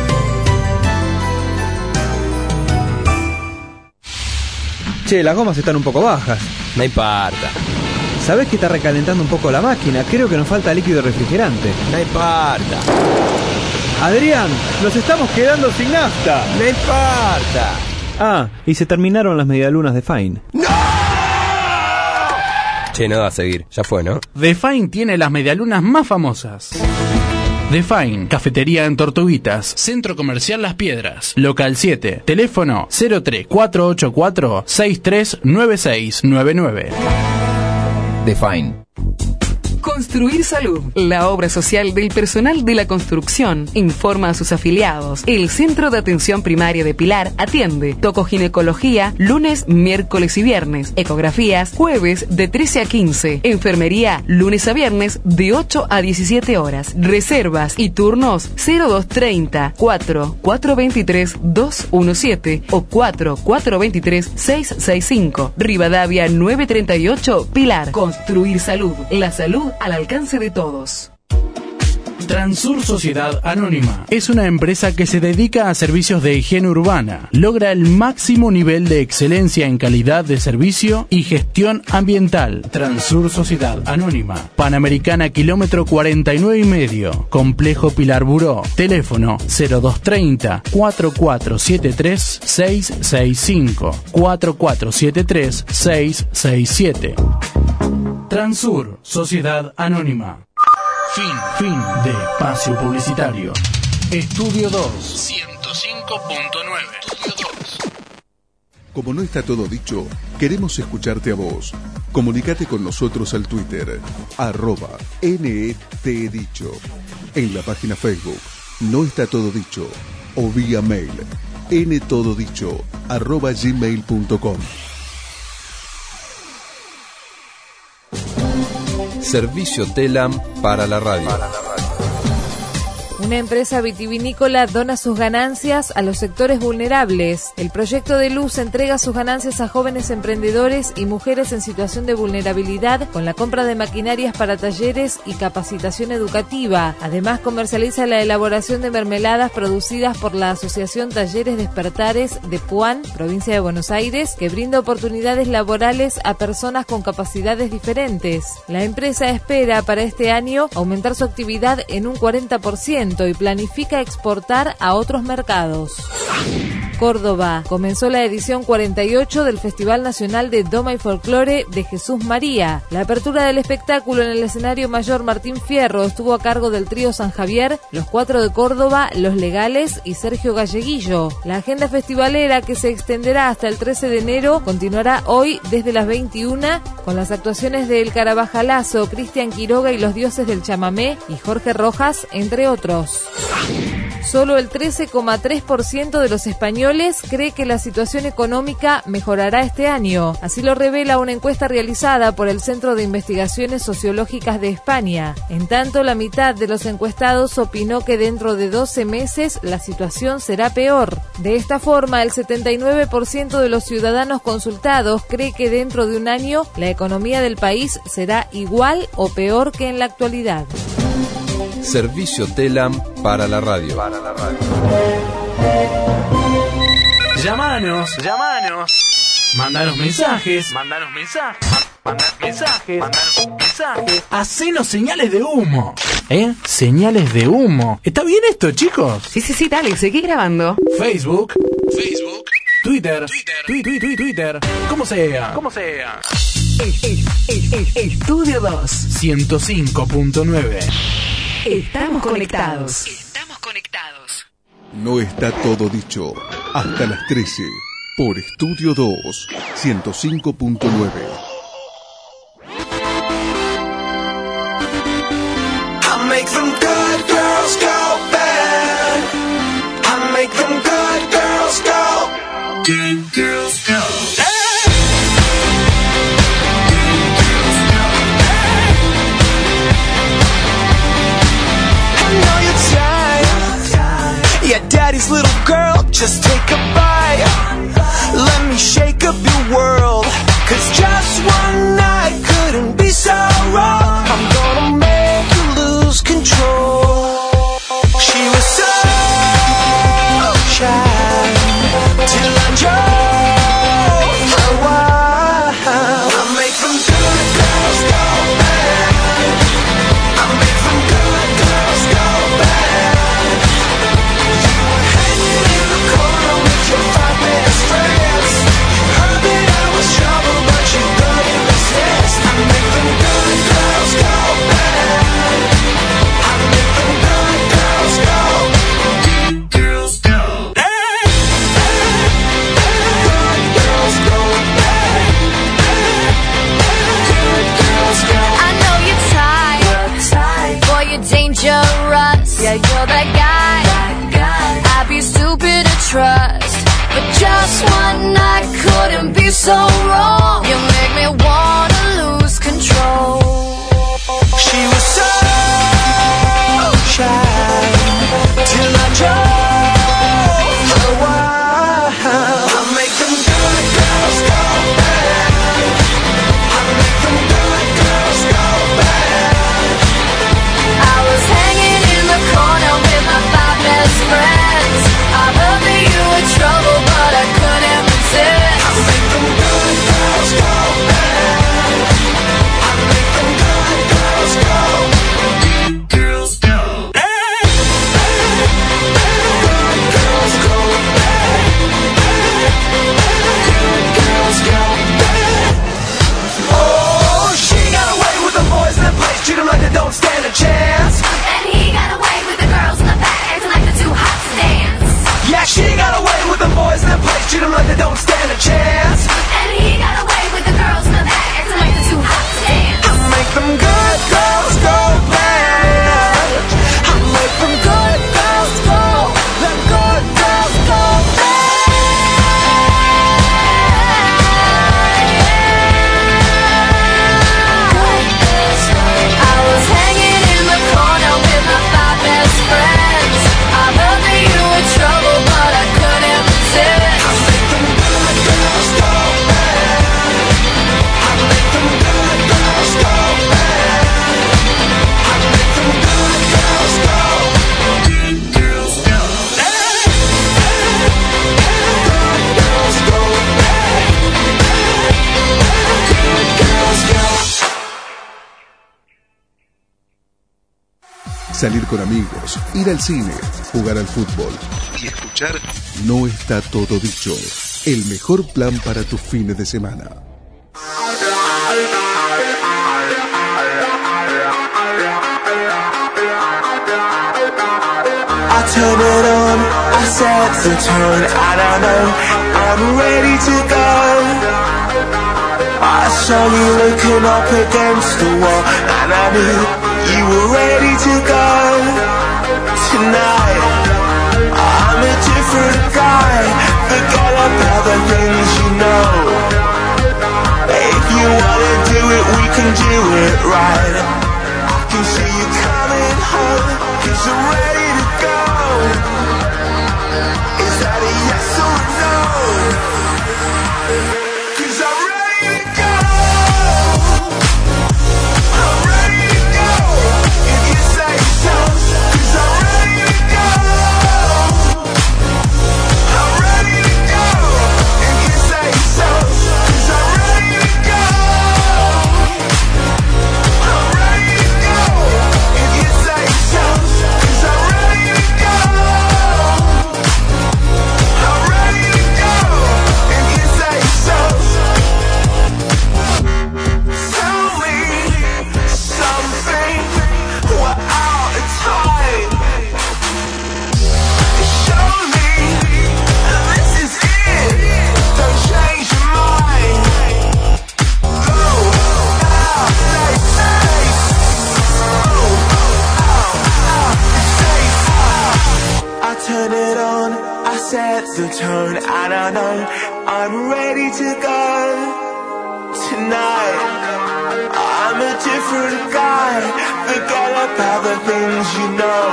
Che, las gomas están un poco bajas. No importa. ¿Sabés que está recalentando un poco la máquina? Creo que nos falta líquido refrigerante. No importa. Adrián, nos estamos quedando sin nafta. No importa. Ah, y se terminaron las medialunas de Fine. ¡No! Che, no va a seguir. Ya fue, ¿no? The Fine tiene las medialunas más famosas. The Fine, cafetería en Tortuguitas, Centro Comercial Las Piedras, Local 7, teléfono 03484-639699. The Fine. Construir Salud, la obra social del personal de la construcción, informa a sus afiliados. El Centro de Atención Primaria de Pilar atiende tocoginecología lunes, miércoles y viernes, ecografías jueves de 13 a 15, enfermería lunes a viernes de 8 a 17 horas, reservas y turnos 0230 4423 217 o 4423 665, Rivadavia 938, Pilar. Construir Salud, la salud al alcance de todos. Transur Sociedad Anónima es una empresa que se dedica a servicios de higiene urbana. Logra el máximo nivel de excelencia en calidad de servicio y gestión ambiental. Transur Sociedad Anónima. Panamericana kilómetro 49,5. Complejo Pilar Buró. Teléfono 0230 4473 665 4473 667. Transur Sociedad Anónima. Fin de espacio publicitario. Estudio 2 105.9. Como no está todo dicho, queremos escucharte a vos. Comunicate con nosotros al Twitter, @NETdicho. En la página Facebook, No Está Todo Dicho. O vía mail, ntododicho@gmail.com. Servicio Telam para la radio. Una empresa vitivinícola dona sus ganancias a los sectores vulnerables. El proyecto de Luz entrega sus ganancias a jóvenes emprendedores y mujeres en situación de vulnerabilidad con la compra de maquinarias para talleres y capacitación educativa. Además, comercializa la elaboración de mermeladas producidas por la Asociación Talleres Despertares de Puan, provincia de Buenos Aires, que brinda oportunidades laborales a personas con capacidades diferentes. La empresa espera para este año aumentar su actividad en un 40% y planifica exportar a otros mercados. Córdoba. Comenzó la edición 48 del Festival Nacional de Doma y Folclore de Jesús María. La apertura del espectáculo en el escenario mayor Martín Fierro estuvo a cargo del trío San Javier, Los Cuatro de Córdoba, Los Legales y Sergio Galleguillo. La agenda festivalera, que se extenderá hasta el 13 de enero, continuará hoy desde las 21 con las actuaciones de El Carabajalazo, Cristian Quiroga y los Dioses del Chamamé y Jorge Rojas, entre otros. Solo el 13,3% de los españoles cree que la situación económica mejorará este año. Así lo revela una encuesta realizada por el Centro de Investigaciones Sociológicas de España. En tanto, la mitad de los encuestados opinó que dentro de 12 meses la situación será peor. De esta forma, el 79% de los ciudadanos consultados cree que dentro de un año la economía del país será igual o peor que en la actualidad. Servicio TELAM para la radio. Llámanos. Mandanos mensajes. Hacenos señales de humo. Señales de humo. ¿Está bien esto, chicos? Sí, dale, seguí grabando. Facebook. Twitter. Como sea. Estudio 2 105.9. Estamos conectados. No está todo dicho. Hasta las 13 por Estudio 2 105.9. I make them good girls go bad. I make them good girls go. Good girls go. Yeah, daddy's little girl, just take a bite. Let me shake up your world. 'Cause just one night couldn't be so wrong. I'm gonna make you lose control. She was so shy till I drove her wild. I make them good girls go bad. I make them good girls go bad. Yeah, you're that guy. I'd be stupid to trust, but just one night couldn't be so wrong. You make me wanna lose control. She was so shy till I drove her wild. I make them good girls go bad. I make them good girls go bad. I was hanging in the corner with my 5 best friends. I heard that you were trouble, but I couldn't resist. I make them good girls go bad. I make them good girls go. Good girls go. Good girls go bad. Good girls go bad. Oh, she got away with the boys in that place, treat them like they don't stand a chance. And he got away with the girls in the back, acting like they're too hot to dance. Yeah, she got away with the boys in that place, treat them like they don't stand a chance. And he got away with the girls in the back, acting like they're too hot to dance. I make them good girls go bad. I make them good girls go. Let good girls go bad. I was hanging in the corner with my 5 best friends. I heard that you were trouble, but I couldn't resist. I make them good girls Salir con amigos, ir al cine, jugar al fútbol y escuchar No está todo dicho. El mejor plan para tus fines de semana. I turn it on, I set the tone, and I know I'm ready to go. I saw you looking up against the wall, and I knew you were ready to go. Tonight, I'm a different guy, forget about the things you know. If you wanna do it, we can do it right. I can see you coming home, 'cause I'm ready to go. Is that a yes or a no? 'Cause I'm ready to go. I'm ready to go. If you say so. 'Cause I'm ready to go. I'm ready to go. If you say so. 'Cause I'm ready to go. I'm ready to go. If you say so. 'Cause I'm ready to go. I'm ready to go. If you say so. Tell me something. We're out of time. Show me this is it. Don't change your mind. Go out, say I turn it on, I set the tone, and I know I'm ready to go. Tonight, I'm a different guy, forget about the things you know.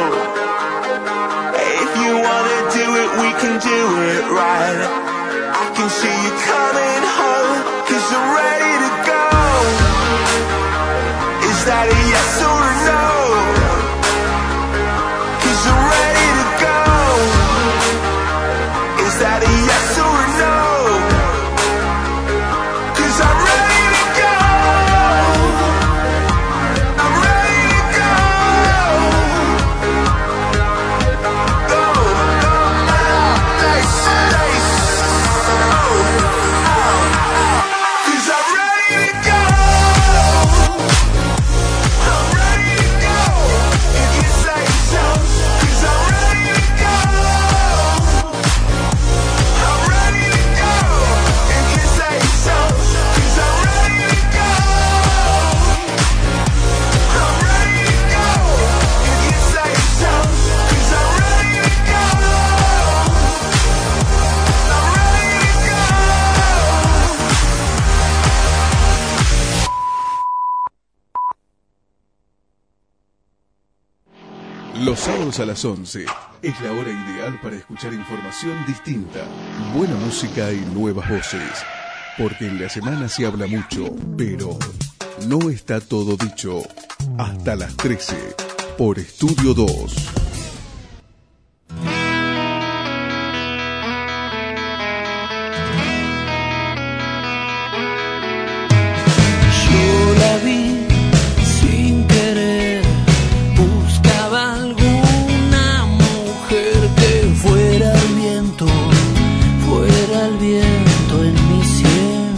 If you wanna do it, we can do it right. I can see you coming home, 'cause I'm ready to go. Is that a yes or a no? 'Cause I'm ready to go. Is that a yes or a no? 'Cause I'm ready to go. I'm ready to go. Go, go, lace, lace. Oh, 'cause I'm ready to go. I'm ready to go. If you say so. 'Cause I'm ready to go. I'm ready to go. If you say so. 'Cause I'm ready to go. I'm ready to go. If you say so. 'Cause I'm ready to go. I'm ready to go. Los sábados a las 11 es la hora ideal para escuchar información distinta, buena música y nuevas voces. Porque en la semana se habla mucho, pero no está todo dicho. Hasta las 13 por Estudio 2. Yo la vi sin querer, buscaba alguna mujer que fuera el viento en mi sien.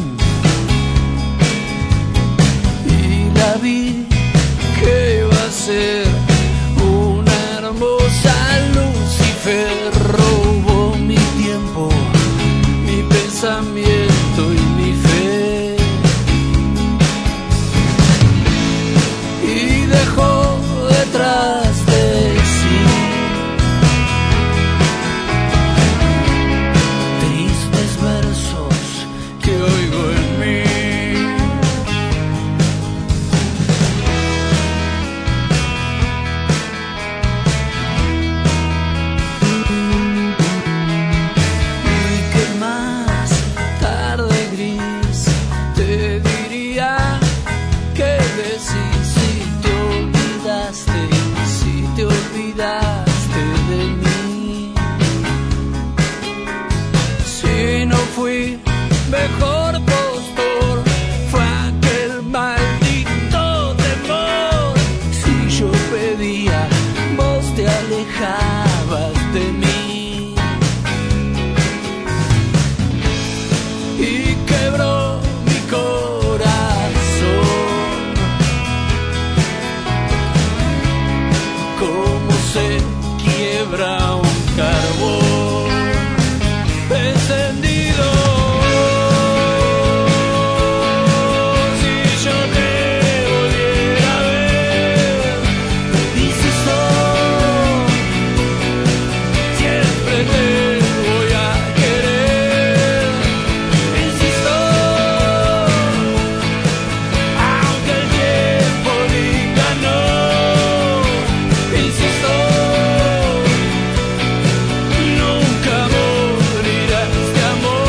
Y la vi que iba a ser una hermosa Lucifer, robó mi tiempo, mi pensamiento y mi fe. Y dejó detrás de sí tristes versos que oigo en mí. Y que más tarde gris prendido. Si yo te volviera a ver, insisto, siempre te voy a querer. Insisto, aunque el tiempo diga no. Insisto, nunca morirá este amor.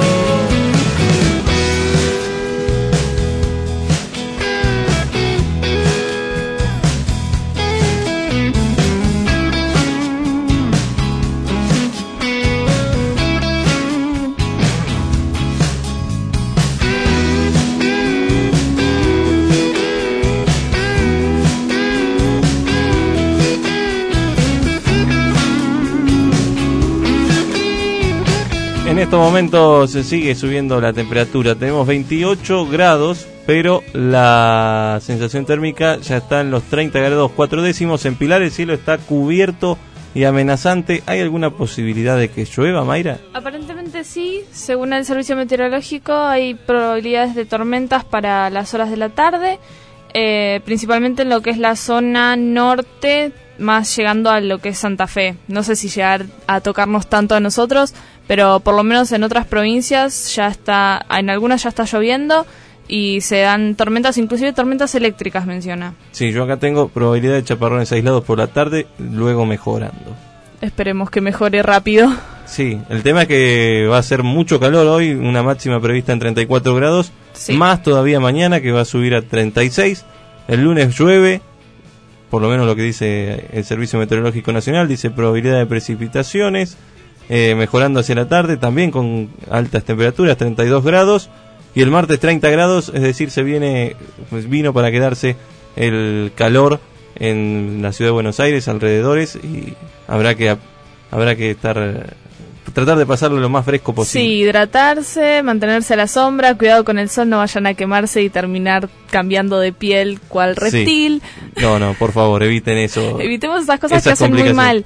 En estos momentos se sigue subiendo la temperatura. Tenemos 28 grados, pero la sensación térmica ya está en los 30 grados 4 décimos. En Pilar el cielo está cubierto y amenazante. ¿Hay alguna posibilidad de que llueva, Mayra? Aparentemente sí, según el servicio meteorológico hay probabilidades de tormentas para las horas de la tarde, principalmente en lo que es la zona norte, más llegando a lo que es Santa Fe. No sé si llegar a tocarnos tanto a nosotros, pero por lo menos en otras provincias ya está, en algunas ya está lloviendo y se dan tormentas, inclusive tormentas eléctricas menciona. Sí, yo acá tengo probabilidad de chaparrones aislados por la tarde, luego mejorando. Esperemos que mejore rápido. Sí, el tema es que va a ser mucho calor hoy, una máxima prevista en 34 grados, Sí. Más todavía mañana que va a subir a 36, el lunes llueve, por lo menos lo que dice el Servicio Meteorológico Nacional, dice probabilidad de precipitaciones, mejorando hacia la tarde, también con altas temperaturas, 32 grados, y el martes 30 grados, es decir, vino para quedarse el calor en la ciudad de Buenos Aires, alrededores, y habrá que tratar de pasarlo lo más fresco posible. Sí, hidratarse, mantenerse a la sombra, cuidado con el sol, no vayan a quemarse y terminar cambiando de piel cual reptil. Sí. No, por favor, eviten eso. Evitemos esas cosas que hacen muy mal.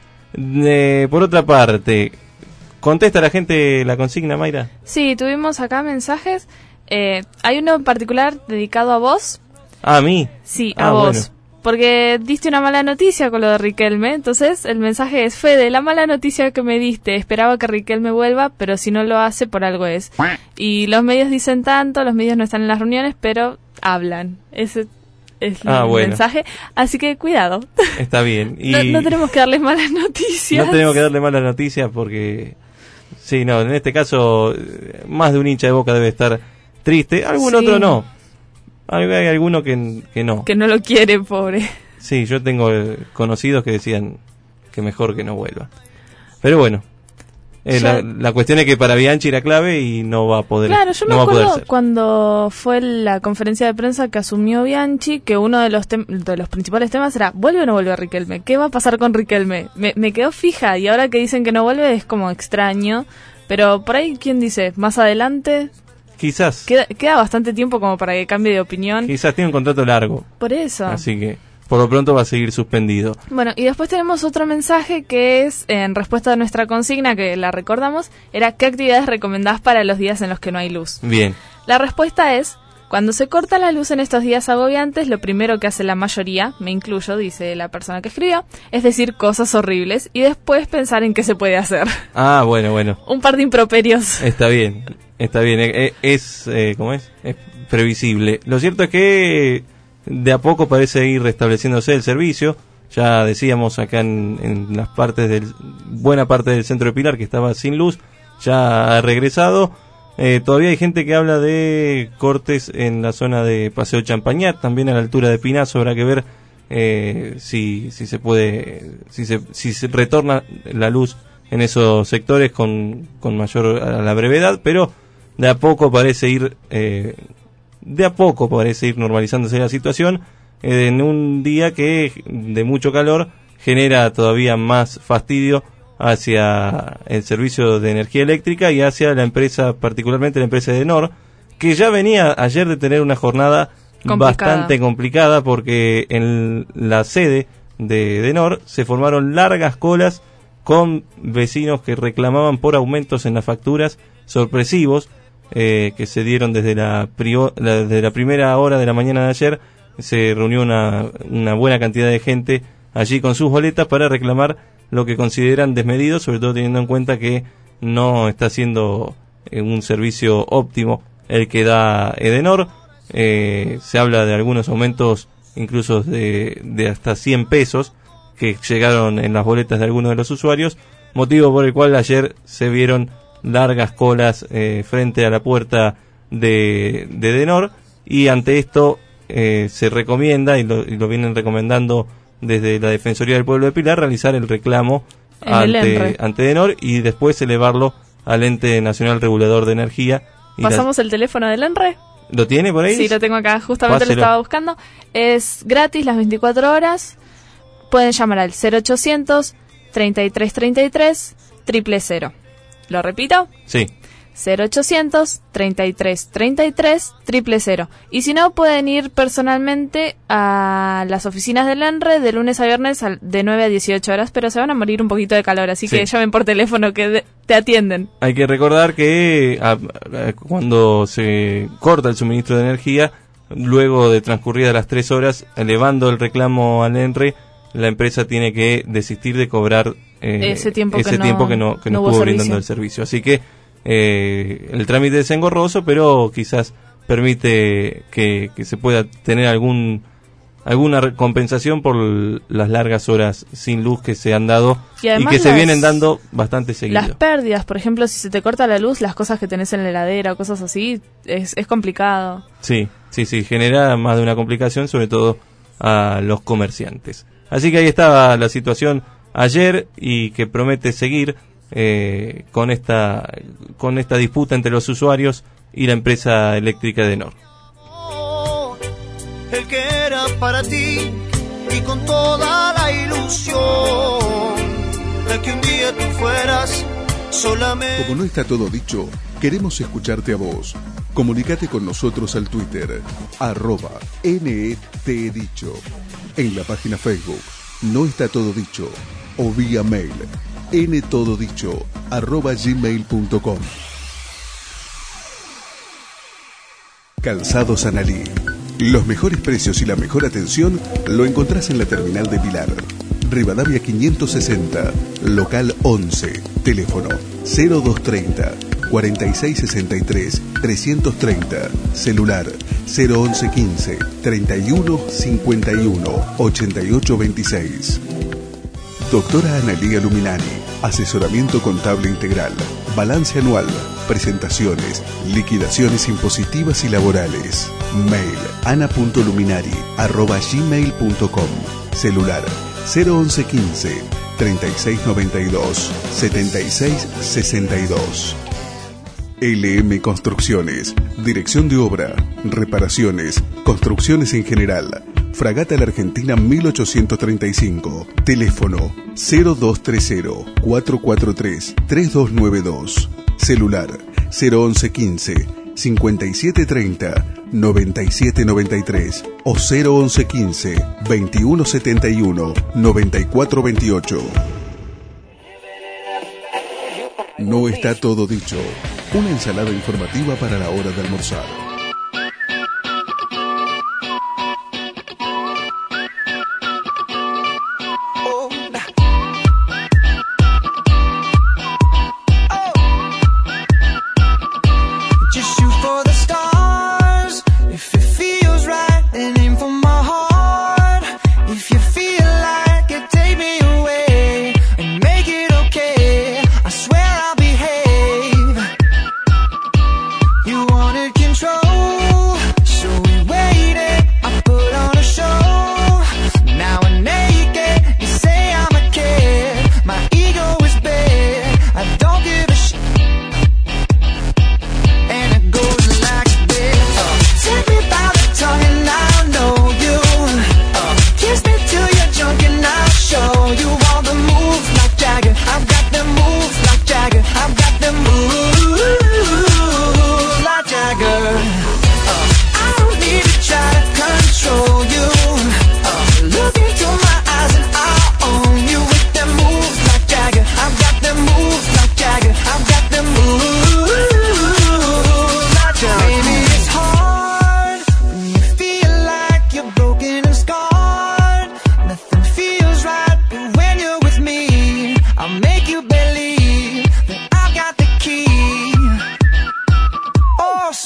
Por otra parte, ¿contesta la gente la consigna, Mayra? Sí, tuvimos acá mensajes. Hay uno en particular dedicado a vos. ¿A mí? Sí, a vos. Bueno. Porque diste una mala noticia con lo de Riquelme. Entonces el mensaje es: Fede, la mala noticia que me diste, esperaba que Riquelme vuelva, pero si no lo hace, por algo es. Y los medios dicen tanto, los medios no están en las reuniones, pero hablan. Ese es el mensaje. Así que cuidado. Está bien. Y no tenemos que darles malas noticias. No tenemos que darle malas noticias porque... Sí, no, en este caso, más de un hincha de Boca debe estar triste. Algún otro no. Hay alguno que no. Que no lo quiere, pobre. Sí, yo tengo conocidos que decían que mejor que no vuelva. Pero bueno, la cuestión es que para Bianchi era clave y no va a poder. Claro, yo me no acuerdo cuando fue la conferencia de prensa que asumió Bianchi, que uno de los principales temas era: ¿vuelve o no vuelve a Riquelme? ¿Qué va a pasar con Riquelme? Me quedó fija, y ahora que dicen que no vuelve es como extraño. Pero por ahí, ¿quién dice? Más adelante... Quizás. Queda bastante tiempo como para que cambie de opinión. Quizás tiene un contrato largo. Por eso. Así que por lo pronto va a seguir suspendido. Bueno, y después tenemos otro mensaje que es en respuesta a nuestra consigna, que la recordamos, era: ¿qué actividades recomendás para los días en los que no hay luz? Bien. La respuesta es: cuando se corta la luz en estos días agobiantes, lo primero que hace la mayoría, me incluyo, dice la persona que escribió, es decir cosas horribles y después pensar en qué se puede hacer. Ah, bueno. Un par de improperios. Está bien. ¿Cómo es? Es previsible. Lo cierto es que de a poco parece ir restableciéndose el servicio. Ya decíamos acá en las buena parte del centro de Pilar que estaba sin luz, ya ha regresado. Todavía hay gente que habla de cortes en la zona de Paseo Champañat, también a la altura de Pinazo. Habrá que ver si se puede, si se retorna la luz en esos sectores con mayor a la brevedad, pero de a poco parece ir normalizándose la situación en un día que de mucho calor genera todavía más fastidio hacia el servicio de energía eléctrica y hacia la empresa, particularmente la empresa de Denor, que ya venía ayer de tener una jornada bastante complicada, porque en la sede de Denor se formaron largas colas con vecinos que reclamaban por aumentos en las facturas sorpresivos que se dieron desde la primera hora de la mañana de ayer. Se reunió una buena cantidad de gente allí con sus boletas para reclamar lo que consideran desmedido, sobre todo teniendo en cuenta que no está siendo un servicio óptimo el que da Edenor. Se habla de algunos aumentos incluso de hasta 100 pesos que llegaron en las boletas de algunos de los usuarios, motivo por el cual ayer se vieron largas colas frente a la puerta de Edenor, y ante esto se recomienda, y lo vienen recomendando desde la Defensoría del Pueblo de Pilar, realizar el reclamo ante Edenor y después elevarlo al Ente Nacional Regulador de Energía. ¿Pasamos el teléfono del ENRE? ¿Lo tiene por ahí? Sí, lo tengo acá, justamente Páselo. lo estaba buscando. Es gratis las 24 horas. Pueden llamar al 0800 3333 000. ¿Lo repito? Sí. 0800 3333 000. Y si no, pueden ir personalmente a las oficinas del ENRE de lunes a viernes de 9 a 18 horas, pero se van a morir un poquito de calor, así que llamen por teléfono que te atienden. Hay que recordar que cuando se corta el suministro de energía, luego de transcurridas las 3 horas, elevando el reclamo al ENRE, la empresa tiene que desistir de cobrar ese tiempo que no estuvo hubo brindando el servicio. Así que el trámite es engorroso, pero quizás permite que se pueda tener alguna compensación por las largas horas sin luz que se han dado y que se vienen dando bastante seguido. Las pérdidas, por ejemplo, si se te corta la luz, las cosas que tenés en la heladera o cosas así, es complicado. Sí, genera más de una complicación, sobre todo a los comerciantes. Así que ahí estaba la situación ayer y que promete seguir con esta disputa entre los usuarios y la empresa eléctrica de Edenor. El que era para ti y con toda la ilusión de que un día tú fueras solamente. Como no está todo dicho, queremos escucharte a vos. Comunicate con nosotros al Twitter @NETdicho, en la página Facebook No Está Todo Dicho, o vía mail ntododicho@gmail.com. Calzados Analí. Los mejores precios y la mejor atención lo encontrás en la terminal de Pilar. Rivadavia 560, local 11, teléfono 0230 4663 330, celular 01115 31 51 88 26. Doctora Analía Luminani, asesoramiento contable integral, balance anual, presentaciones, liquidaciones impositivas y laborales. Mail ana.luminari@gmail.com. Celular 01115 3692 7662. LM Construcciones, dirección de obra, reparaciones, construcciones en general. Fragata La Argentina 1835, teléfono 0230 443 3292, celular 01115 5730 9793 o 01115 2171 9428. No está todo dicho. Una ensalada informativa para la hora de almorzar. Just shoot for the stars. If it feels right, then aim for my heart. If you feel like it, take me away and make it okay. I swear I'll behave. You wanted control.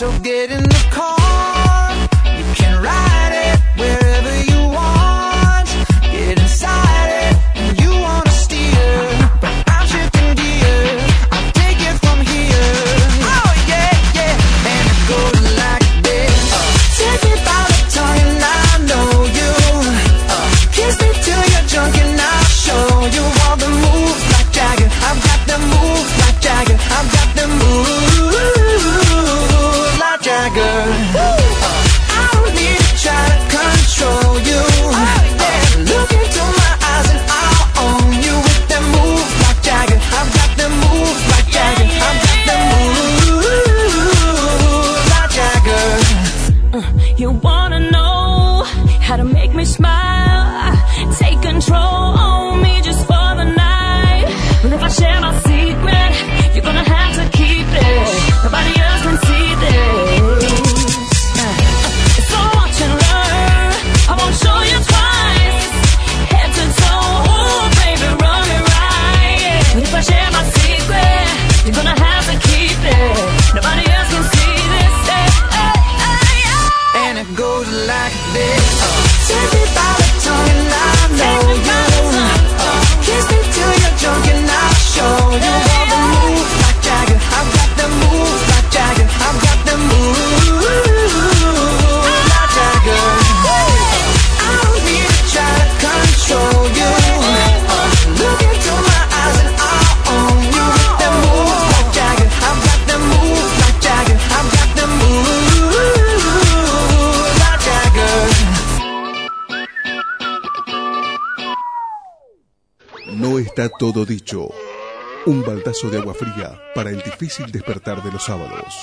So get in the car, you can ride it wherever you want. Get inside it, and you wanna steer, but I'm shifting gears. I'll take it from here. Oh yeah, yeah, and it goes like this. Take me by the tongue and I know you. Kiss me till you're drunk and I'll show you all the moves like Jagger. I've got the moves like Jagger. I've got the moves like Jagger. I don't need to try to control you. Look into my eyes and I'll own you with them moves like Jagger. I've got the moves like Jagger. I've got the moves like Jagger. You wanna know how to make me smile? Take control on me just for the night. Well, if I share my secret, you're gonna have to keep it. Nobody else can see this. So watch and learn. I won't show you twice. Head to toe, ooh, baby, run it right. But if I share my secret, you're gonna have to keep it. Nobody else can see this. And it goes like this. Take me by the tongue and I know you. Kiss me till you're drunk and I'll show you all the moves like Jagger. I've got the moves like Jagger. I've got the moves like Jagger. I don't need to try to control you. Look into my eyes and I'll own you with the moves like Jagger. I've got the moves like Jagger. I've got the moves like Jagger. No está todo dicho. Un baldazo de agua fría para el difícil despertar de los sábados.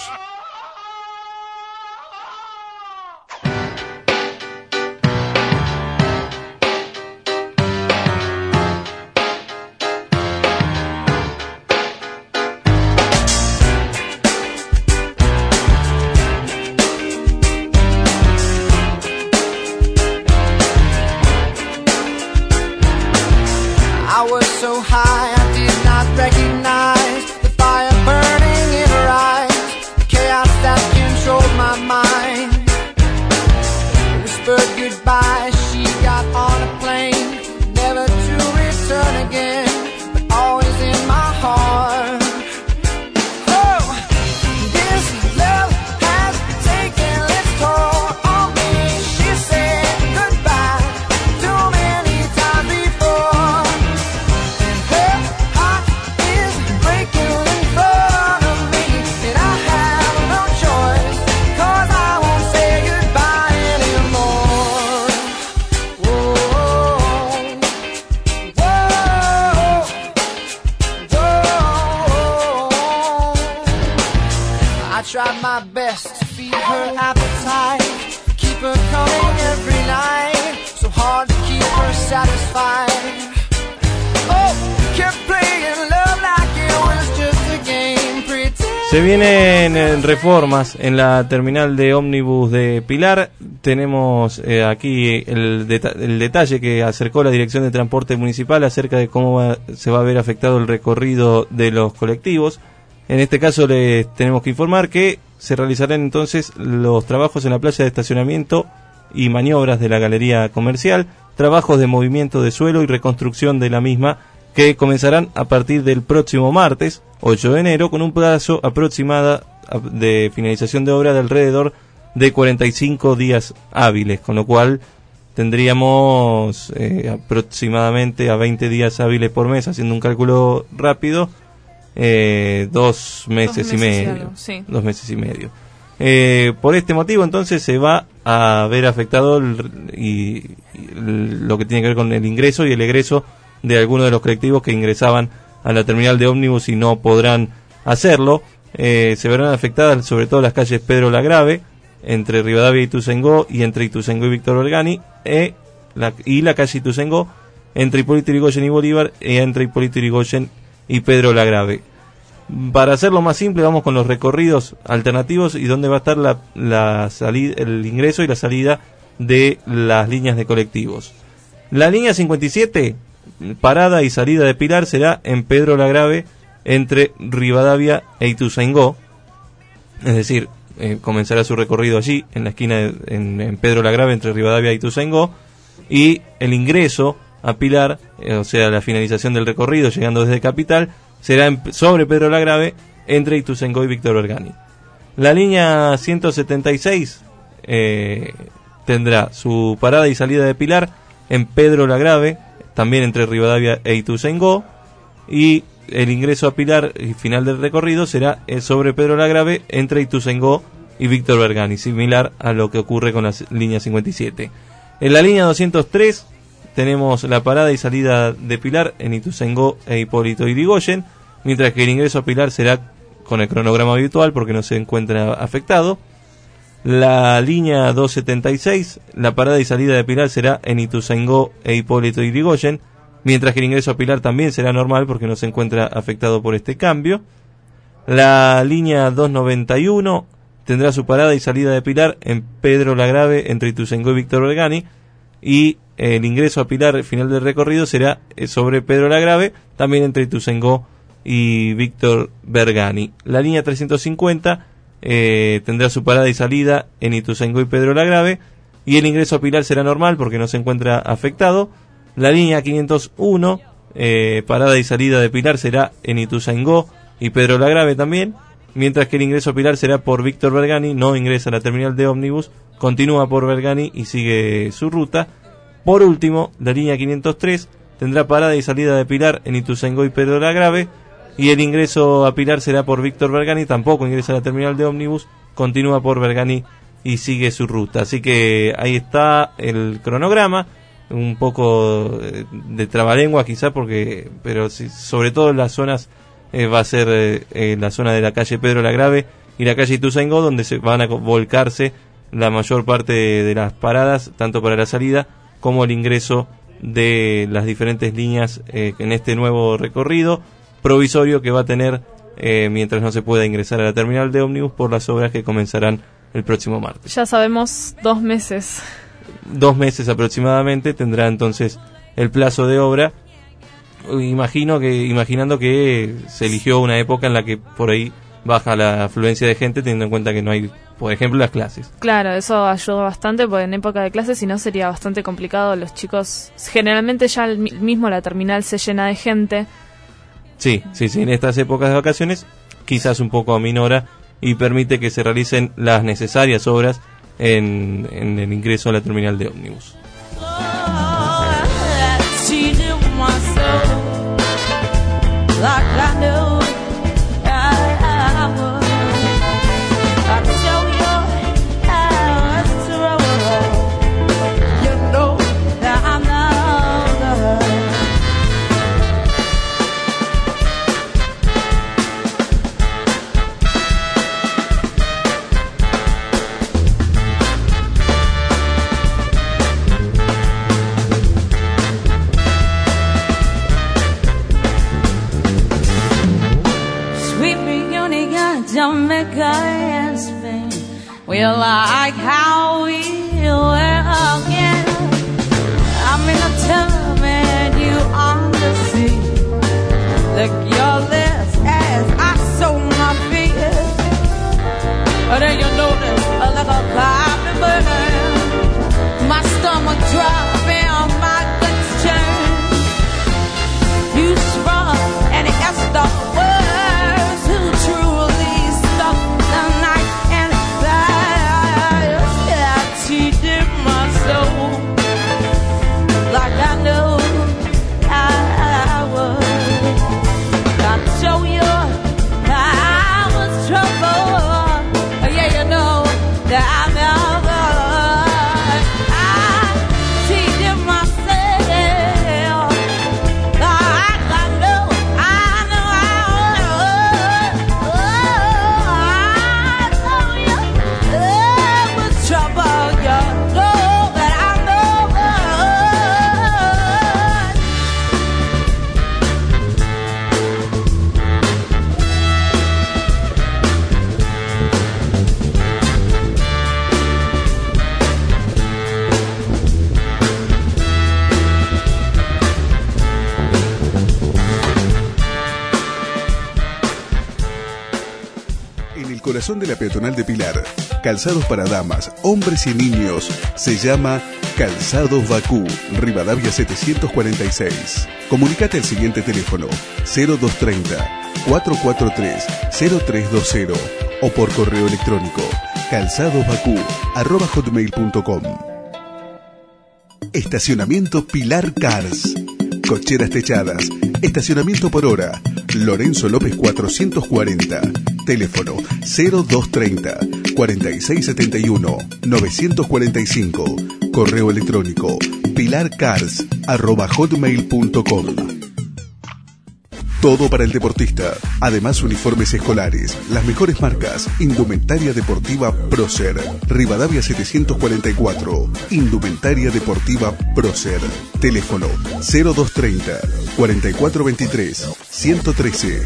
I was so high I did not recognize the fire burning in her eyes, the chaos that controlled my mind. Whispered goodbye, she got on a plane, never to return again, but always in my heart. Oh, this love has taken its toll on me. She said goodbye too many times before. Her heart is breaking in front of me, and I have no choice, 'cause I won't say goodbye anymore. Whoa, whoa, whoa. I tried my best to feed her appetite, keep her coming every night, so hard to keep her satisfied. Oh, kept playing love like it was just a game, pretend. Se vienen reformas en la terminal de ómnibus de Pilar. Tenemos aquí el detalle que acercó la Dirección de Transporte Municipal acerca de cómo se va a ver afectado el recorrido de los colectivos. En este caso les tenemos que informar que se realizarán entonces los trabajos en la playa de estacionamiento y maniobras de la galería comercial, trabajos de movimiento de suelo y reconstrucción de la misma, que comenzarán a partir del próximo martes, 8 de enero, con un plazo aproximado de finalización de obra de alrededor de 45 días hábiles, con lo cual tendríamos aproximadamente a 20 días hábiles por mes, haciendo un cálculo rápido, 2 meses y medio. Algo, sí. 2 meses y medio. Por este motivo, entonces, se va a ver afectado lo que tiene que ver con el ingreso y el egreso de algunos de los colectivos que ingresaban a la terminal de ómnibus y no podrán hacerlo. Se verán afectadas sobre todo las calles Pedro Lagrave, entre Rivadavia y Ituzaingó, y entre Ituzaingó y Víctor Bergani, y la calle Ituzaingó, entre Hipólito Yrigoyen y Bolívar, y entre Hipólito Yrigoyen y Pedro Lagrave. Para hacerlo más simple, vamos con los recorridos alternativos y dónde va a estar la salida, el ingreso y la salida de las líneas de colectivos. La línea 57, parada y salida de Pilar, será en Pedro Lagrave, entre Rivadavia e Ituzaingó, es decir, comenzará su recorrido allí, en la esquina en Pedro Lagrave, entre Rivadavia y Ituzaingó, y el ingreso a Pilar, o sea, la finalización del recorrido, llegando desde Capital, será sobre Pedro Lagrave, entre Ituzaingó y Víctor Bergani. La línea 176 tendrá su parada y salida de Pilar en Pedro Lagrave, también entre Rivadavia e Ituzaingó, y el ingreso a Pilar y final del recorrido será sobre Pedro Lagrave, entre Ituzaingó y Víctor Bergani, similar a lo que ocurre con la línea 57. En la línea 203 tenemos la parada y salida de Pilar en Ituzaingó e Hipólito Yrigoyen, mientras que el ingreso a Pilar será con el cronograma habitual porque no se encuentra afectado. La línea 276, la parada y salida de Pilar será en Ituzaingó e Hipólito Yrigoyen, mientras que el ingreso a Pilar también será normal porque no se encuentra afectado por este cambio. La línea 291 tendrá su parada y salida de Pilar en Pedro Lagrave, entre Ituzaingó y Víctor Bergani, y el ingreso a Pilar final del recorrido será sobre Pedro Lagrave, también entre Ituzaingó y Víctor Bergani. La línea 350 tendrá su parada y salida en Ituzaingó y Pedro Lagrave, y el ingreso a Pilar será normal porque no se encuentra afectado. La línea 501, parada y salida de Pilar será en Ituzaingó y Pedro Lagrave también, mientras que el ingreso a Pilar será por Víctor Bergani, no ingresa a la terminal de ómnibus, continúa por Bergani y sigue su ruta. Por último, la línea 503 tendrá parada y salida de Pilar en Ituzaingó y Pedro Lagrave, y el ingreso a Pilar será por Víctor Bergani, tampoco ingresa a la terminal de ómnibus, continúa por Bergani y sigue su ruta. Así que ahí está el cronograma, un poco de trabalengua quizá, pero sobre todo en las zonas va a ser la zona de la calle Pedro Lagrave y la calle Ituzaingó, donde se van a volcarse la mayor parte de las paradas, tanto para la salida como el ingreso de las diferentes líneas en este nuevo recorrido provisorio que va a tener mientras no se pueda ingresar a la terminal de ómnibus por las obras que comenzarán el próximo martes. Ya sabemos 2 meses. 2 meses aproximadamente tendrá entonces el plazo de obra. Imaginando que se eligió una época en la que por ahí baja la afluencia de gente, teniendo en cuenta que no hay, por ejemplo, las clases. Claro, eso ayuda bastante, porque en época de clases si no sería bastante complicado. Los chicos, generalmente ya mismo la terminal se llena de gente. Sí, en estas épocas de vacaciones quizás un poco aminora y permite que se realicen las necesarias obras en el ingreso a la terminal de ómnibus. Jamaica and Spain, we like how we were again. I'm in a tub and you on the sea. Lick your lips as I sow my fears. But then you notice like a coffee burn, my stomach dropping, my guts churn. You sprung and it got stuck words who truly the night and that cheated my soul like I knew I would. I'd show you I was trouble. Yeah, you corazón de la peatonal de Pilar. Calzados para damas, hombres y niños. Se llama Calzados Bakú, Rivadavia 746. Comunicate al siguiente teléfono 0230 443 0320 o por correo electrónico calzadosbakú@hotmail.com. Estacionamiento Pilar Cars. Cocheras techadas. Estacionamiento por hora. Lorenzo López 440. Teléfono 0230 4671 945. Correo electrónico pilarcars@hotmail.com. Todo para el deportista. Además, uniformes escolares, las mejores marcas. Indumentaria deportiva Prócer. Rivadavia 744. Indumentaria deportiva Prócer. Teléfono 0230 4423 113.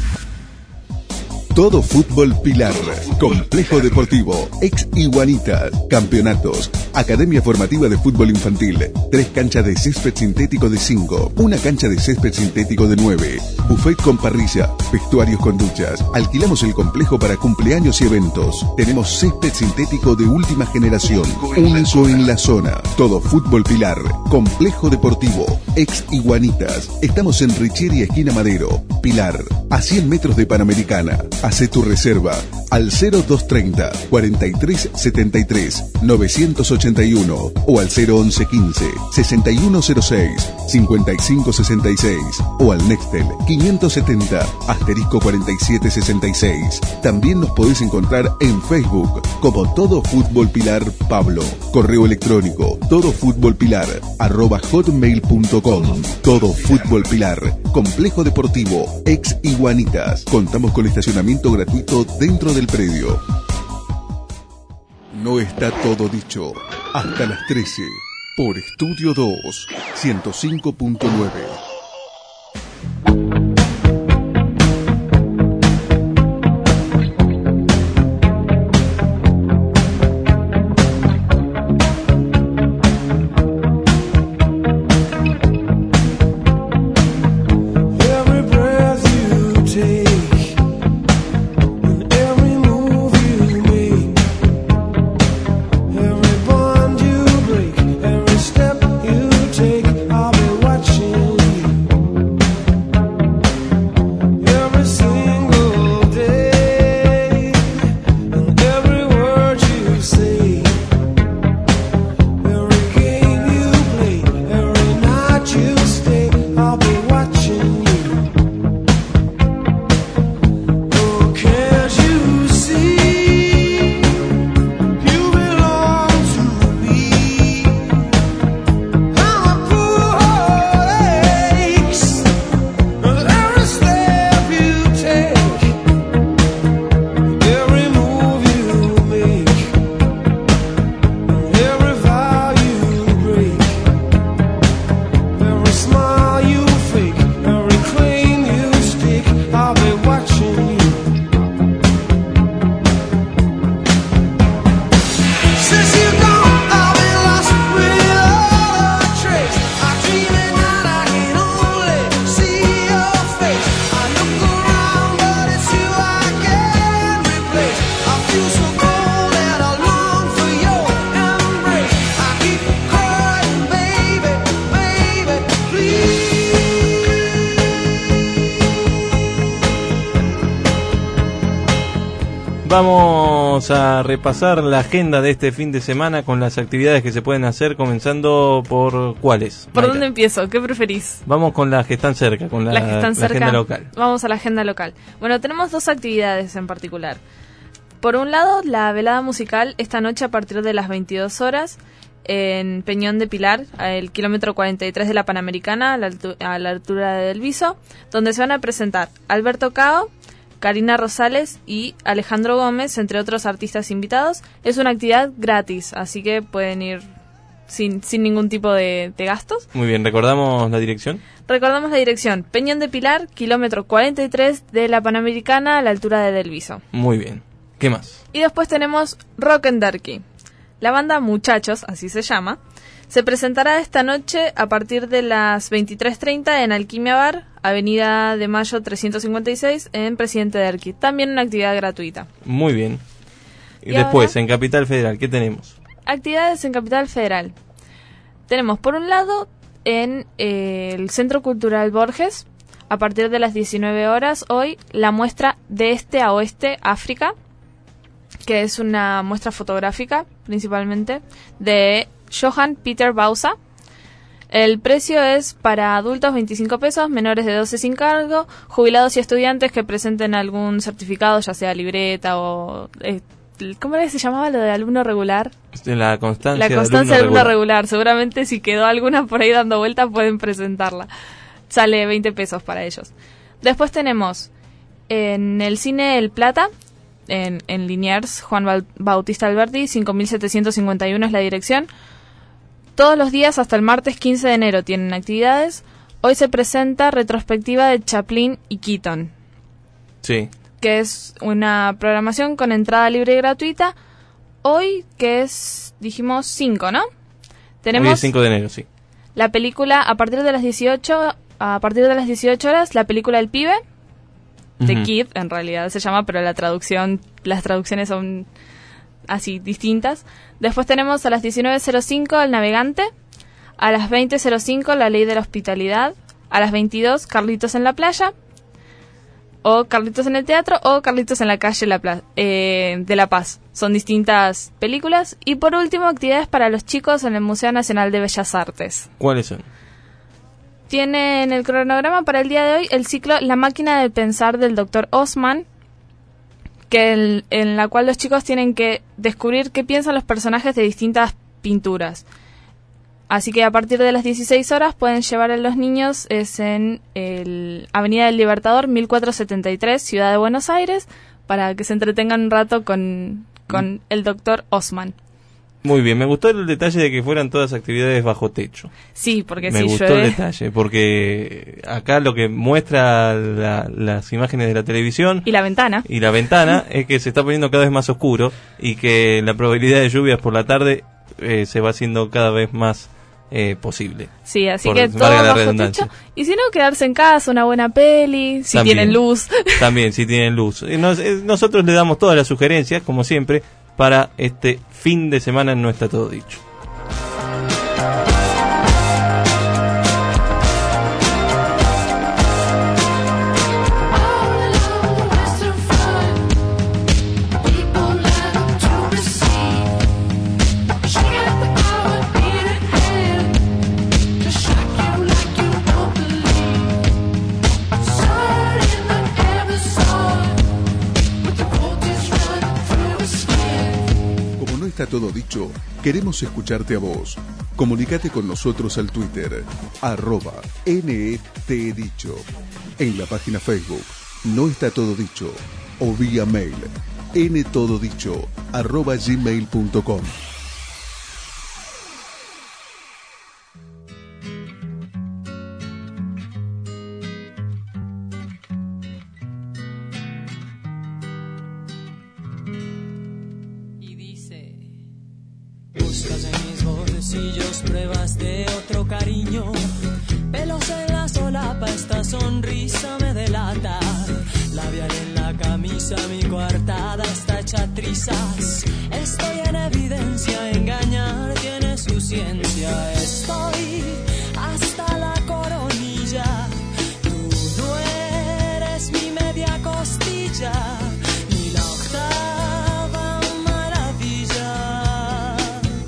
Todo Fútbol Pilar, Complejo Deportivo, ex Iguanita, campeonatos, Academia Formativa de Fútbol Infantil, 3 canchas de césped sintético de 5, 1 cancha de césped sintético de 9, buffet con parrilla, vestuarios con duchas, alquilamos el complejo para cumpleaños y eventos, tenemos césped sintético de última generación, único en la zona. Todo Fútbol Pilar, Complejo Deportivo, ex Iguanitas, estamos en Richieri, esquina Madero, Pilar, a 100 metros de Panamericana. Hace tu reserva al 0230 4373 981 o al 0115 6106 5566 o al Nextel 570 *4766. También nos podés encontrar en Facebook como Todo Fútbol Pilar Pablo. Correo electrónico todofutbolpilar@hotmail.com. Todo Fútbol Pilar, Complejo Deportivo, ex Iguanitas. Contamos con estacionamiento gratuito dentro del predio. No está todo dicho. Hasta las 13 por Estudio 2 105.9. Vamos a repasar la agenda de este fin de semana con las actividades que se pueden hacer, comenzando por ¿cuáles? ¿Por dónde empiezo? ¿Qué preferís? Vamos con las que están cerca, con la agenda local. Vamos a la agenda local. Bueno, tenemos 2 actividades en particular. Por un lado, la velada musical esta noche a partir de las 22 horas en Peñón de Pilar, el kilómetro 43 de la Panamericana, a la altura de Del Viso, donde se van a presentar Alberto Cao, Karina Rosales y Alejandro Gómez, entre otros artistas invitados. Es una actividad gratis, así que pueden ir sin ningún tipo de gastos. Muy bien, ¿recordamos la dirección? Recordamos la dirección: Peñón de Pilar, kilómetro 43 de la Panamericana, a la altura de Del Viso. Muy bien, ¿qué más? Y después tenemos Rock and Darky. La banda Muchachos, así se llama, Se presentará esta noche a partir de las 23:30 en Alquimia Bar, Avenida de Mayo 356, en Presidente Derqui. También una actividad gratuita. Muy bien. Y Y después, ahora, en Capital Federal, ¿qué tenemos? actividades en Capital Federal. Tenemos, por un lado, en el Centro Cultural Borges, a partir de las 19 horas, hoy, la muestra De Este a Oeste, África, que es una muestra fotográfica, principalmente, de Johann Peter Bausa. El precio es para adultos 25 pesos, menores de 12 sin cargo, jubilados y estudiantes que presenten algún certificado, ya sea libreta o... ¿cómo era que se llamaba lo de alumno regular? La constancia, La constancia de alumno regular. Seguramente si quedó alguna por ahí dando vueltas pueden presentarla. Sale 20 pesos para ellos. Después tenemos en el cine El Plata, en Liniers, Juan Bautista Alberti, 5751 es la dirección. Todos los días hasta el martes 15 de enero tienen actividades. Hoy se presenta retrospectiva de Chaplin y Keaton. Sí. Que es una programación con entrada libre y gratuita. Hoy, que es, dijimos, 5, ¿no? Tenemos Hoy es 5 de enero, sí. la película a partir de las 18 horas, la película El Pibe, The Ujú. Kid, en realidad se llama, pero las traducciones son así, distintas. Después tenemos a las 19:05 El Navegante, a las 20:05 La Ley de la Hospitalidad, a las 22 Carlitos en la Playa, o Carlitos en el Teatro, o Carlitos en la Calle de La Paz. Son distintas películas. Y por último, actividades para los chicos en el Museo Nacional de Bellas Artes. ¿Cuáles son? Tiene en el cronograma para el día de hoy el ciclo La Máquina de Pensar del Dr. Osman, en la cual los chicos tienen que descubrir qué piensan los personajes de distintas pinturas. Así que a partir de las 16 horas pueden llevar a los niños, es en Avenida del Libertador, 1473, Ciudad de Buenos Aires, para que se entretengan un rato con el Dr. Osman. Muy bien, me gustó el detalle de que fueran todas actividades bajo techo. Sí, porque me si gustó llueve... el detalle, porque acá lo que muestra las imágenes de la televisión Y la ventana. es que se está poniendo cada vez más oscuro y que la probabilidad de lluvias por la tarde se va haciendo cada vez más posible. Sí, así Por que valga todo la bajo redundancia. techo. Y si no, quedarse en casa, una buena peli, si También. tienen luz. También, si tienen luz. Nosotros le damos todas las sugerencias, como siempre, para este fin de semana en No Está Todo Dicho. Como no está todo dicho, queremos escucharte a vos. Comunicate con nosotros al Twitter, @NETdicho. En la página Facebook, No Está Todo Dicho. O vía mail, ntododicho@gmail.com. Buscas en mis bolsillos pruebas de otro cariño. Pelos en la solapa, esta sonrisa me delata. Labial en la camisa, mi coartada está hecha trizas. Estoy en evidencia, engañar tiene su ciencia. Estoy hasta la coronilla. Tú no eres mi media costilla, ni la octava maravilla.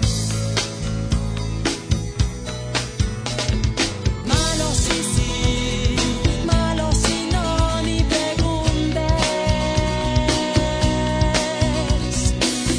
Malo si sí, malo si no, ni preguntes.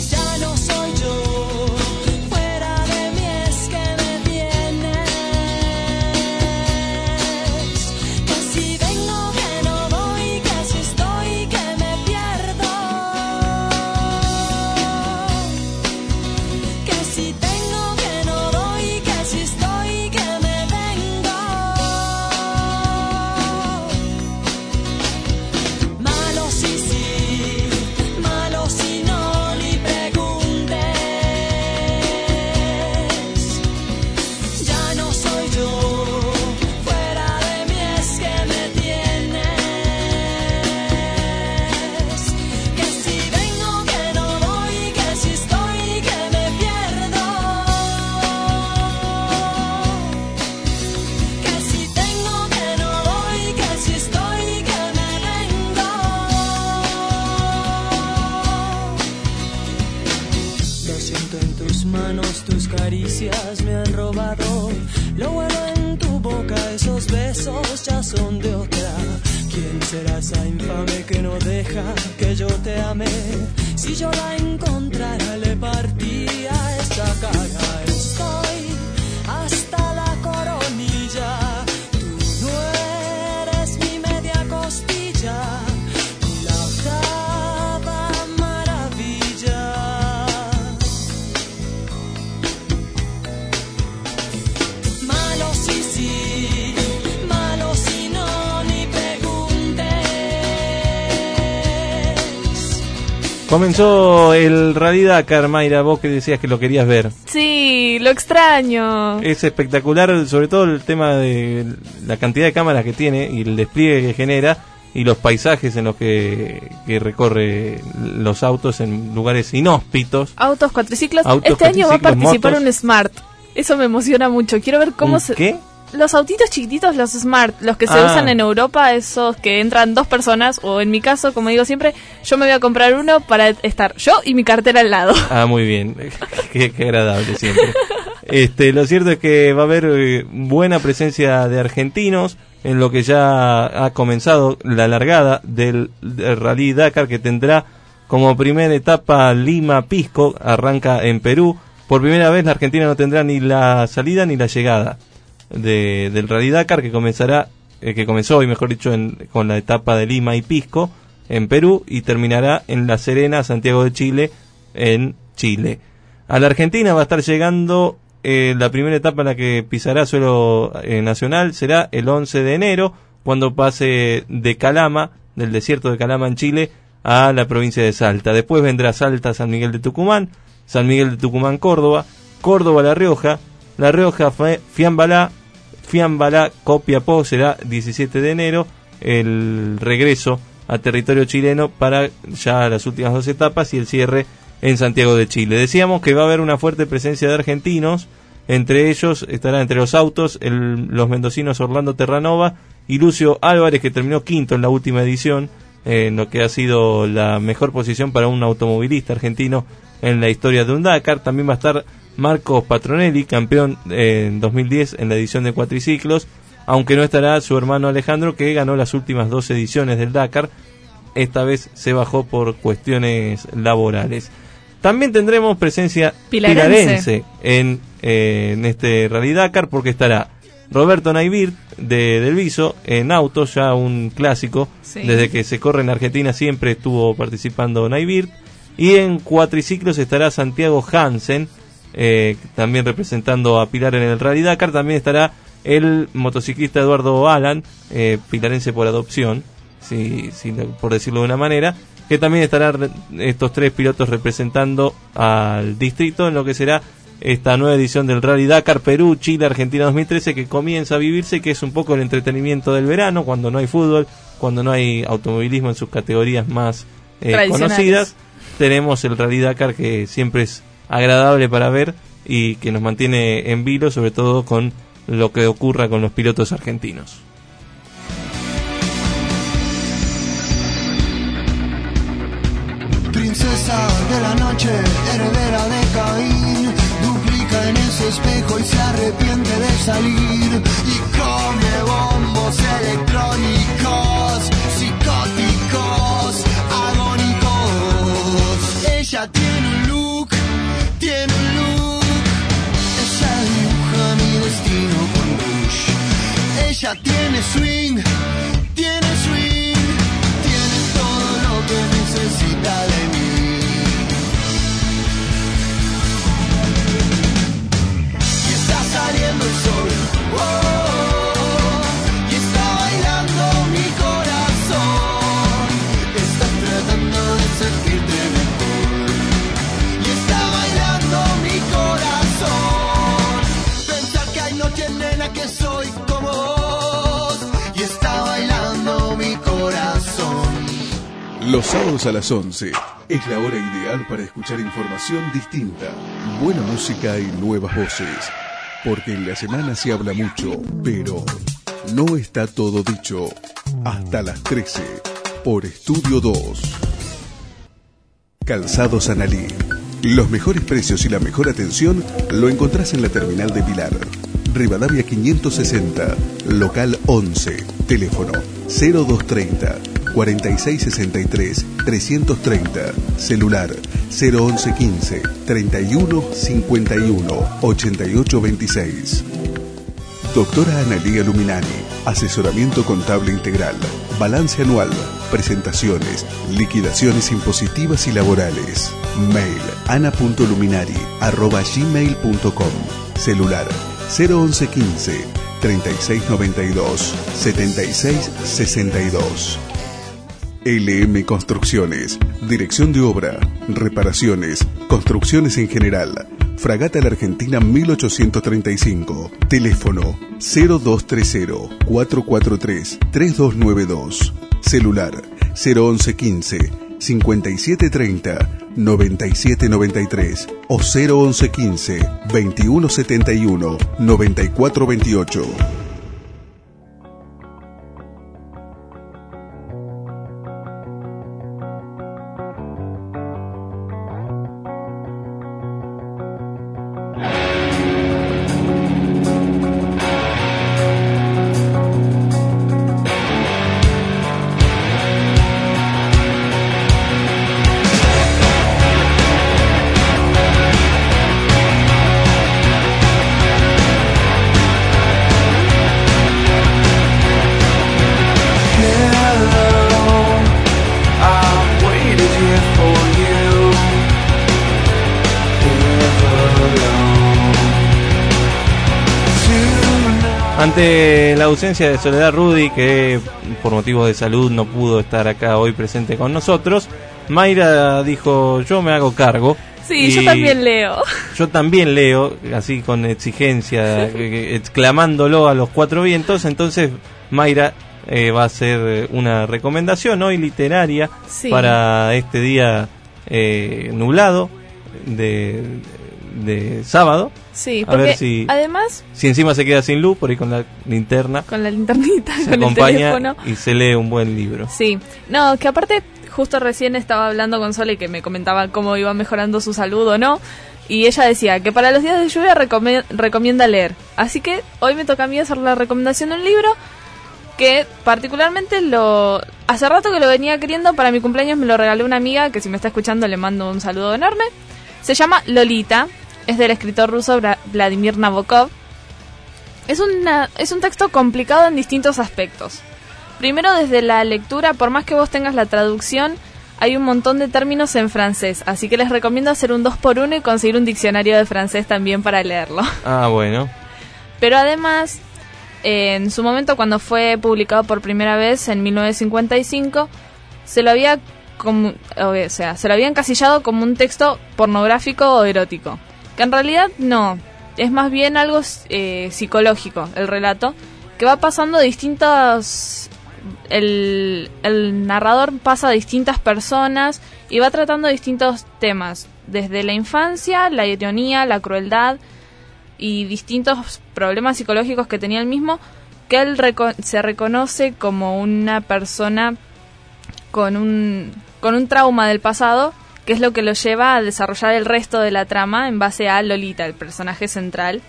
Siento en tus manos, tus caricias me han robado. Lo bueno en tu boca, esos besos ya son de otra. ¿Quién será esa infame que no deja que yo te ame? Si yo la encontrara, le partía esta cara. Estoy hasta la coronilla. Tú no eres mi media costilla. La octava maravilla. Malo sí, sí. Malo si no, ni preguntes. Comenzó el Rally Dakar, Mayra, vos que decías que lo querías ver. Sí, lo extraño. Es espectacular, sobre todo el tema de la cantidad de cámaras que tiene y el despliegue que genera y los paisajes en los que recorre los autos en lugares inhóspitos. Autos, cuatriciclos. Autos, Este año va a cuatriciclos, participar motos. un Smart. Eso me emociona mucho. Quiero ver cómo se... ¿Qué? Los autitos chiquititos, los Smart, los que se usan en Europa, esos que entran 2 personas, o en mi caso, como digo siempre, yo me voy a comprar uno para estar yo y mi cartera al lado. Ah, muy bien. Qué agradable siempre. Lo cierto es que va a haber buena presencia de argentinos en lo que ya ha comenzado la largada del Rally Dakar, que tendrá como primera etapa Lima-Pisco, arranca en Perú. Por primera vez la Argentina no tendrá ni la salida ni la llegada del Rally Dakar, que comenzó hoy, mejor dicho, con la etapa de Lima y Pisco en Perú y terminará en La Serena, Santiago de Chile, en Chile. A la Argentina va a estar llegando la primera etapa en la que pisará suelo nacional, será el 11 de enero, cuando pase de Calama, del desierto de Calama en Chile, a la provincia de Salta. Después vendrá Salta, San Miguel de Tucumán, San Miguel de Tucumán, Córdoba, Córdoba, La Rioja, Fiambalá, Copiapó, será 17 de enero, el regreso a territorio chileno para ya las últimas 2 etapas y el cierre en Santiago de Chile. Decíamos que va a haber una fuerte presencia de argentinos, entre ellos estará entre los autos los mendocinos Orlando Terranova y Lucio Álvarez, que terminó quinto en la última edición, en lo que ha sido la mejor posición para un automovilista argentino en la historia de un Dakar. También va a estar Marcos Patronelli, campeón en 2010 en la edición de cuatriciclos, aunque no estará su hermano Alejandro, que ganó las últimas 2 ediciones del Dakar. Esta vez se bajó por cuestiones laborales. También tendremos presencia pilarense en este Rally Dakar, porque estará Roberto Naivir del Viso en autos, ya un clásico. Sí. Desde que se corre en Argentina siempre estuvo participando Naivir. Y en cuatriciclos estará Santiago Hansen, también representando a Pilar en el Rally Dakar. También estará el motociclista Eduardo Alan, pilarense por adopción, por decirlo de una manera, que también estarán estos 3 pilotos representando al distrito en lo que será esta nueva edición del Rally Dakar Perú, Chile, Argentina 2013, que comienza a vivirse, que es un poco el entretenimiento del verano, cuando no hay fútbol, cuando no hay automovilismo en sus categorías más conocidas. Tenemos el Rally Dakar, que siempre es agradable para ver y que nos mantiene en vilo, sobre todo con lo que ocurra con los pilotos argentinos. Princesa de la noche, heredera de Caín, duplica en ese espejo y se arrepiente de salir y come bombos electrónicos, psicóticos, agónicos. Ella tiene un look, ella dibuja mi destino con Rush. Ella tiene swing, tiene todo lo que necesita de mí. Y está saliendo el sol, y está bailando mi corazón. Está tratando de sentirte mejor, y está bailando mi corazón. Pensar que hay noches, nena, que soy como vos, y está bailando mi corazón. Los sábados a las 11 es la hora ideal para escuchar información distinta, buena música y nuevas voces. Porque en la semana se habla mucho, pero no está todo dicho. Hasta las 13, por Estudio 2. Calzados Analí, Los mejores precios y la mejor atención lo encontrás en la terminal de Pilar. Rivadavia 560, local 11, teléfono 0230 4663 330, celular 01115 31 51 88 26. Doctora Analía Luminani, asesoramiento contable integral, balance anual, presentaciones, liquidaciones impositivas y laborales. Mail ana.luminari@gmail.com. Celular 01115 3692 7662. LM Construcciones, dirección de obra, reparaciones, construcciones en general. Fragata La Argentina 1835. Teléfono 0230 443 3292. Celular 01115 5730 9793 o 01115 2171 9428. Ante la ausencia de Soledad Rudy, que por motivos de salud no pudo estar acá hoy presente con nosotros, Mayra dijo, yo me hago cargo. Sí, yo también leo. Yo también leo, así con exigencia, exclamándolo a los cuatro vientos. Entonces Mayra va a hacer una recomendación hoy literaria, sí, para este día nublado de sábado. Sí, a ver si, además, si encima se queda sin luz, por ahí con la linterna. Con la linternita, se con acompaña el teléfono. Y se lee un buen libro. Sí, no, que aparte, justo recién estaba hablando con Sole, que me comentaba cómo iba mejorando su salud o no. Y ella decía que para los días de lluvia recomienda leer. Así que hoy me toca a mí hacer la recomendación de un libro que particularmente hace rato que lo venía queriendo. Para mi cumpleaños me lo regaló una amiga, que si me está escuchando le mando un saludo enorme. Se llama Lolita, es del escritor ruso Vladimir Nabokov. Es un texto complicado en distintos aspectos. Primero, desde la lectura, por más que vos tengas la traducción, hay un montón de términos en francés, así que les recomiendo hacer un 2x1 y conseguir un diccionario de francés también para leerlo. Ah, bueno. Pero además, en su momento, cuando fue publicado por primera vez, en 1955, se lo había encasillado como un texto pornográfico o erótico. Que en realidad no, es más bien algo psicológico, el relato, que va pasando de distintos... El narrador pasa a distintas personas y va tratando distintos temas, desde la infancia, la ironía, la crueldad y distintos problemas psicológicos que tenía él mismo, que él se reconoce como una persona con un trauma del pasado, que es lo que lo lleva a desarrollar el resto de la trama en base a Lolita, el personaje central.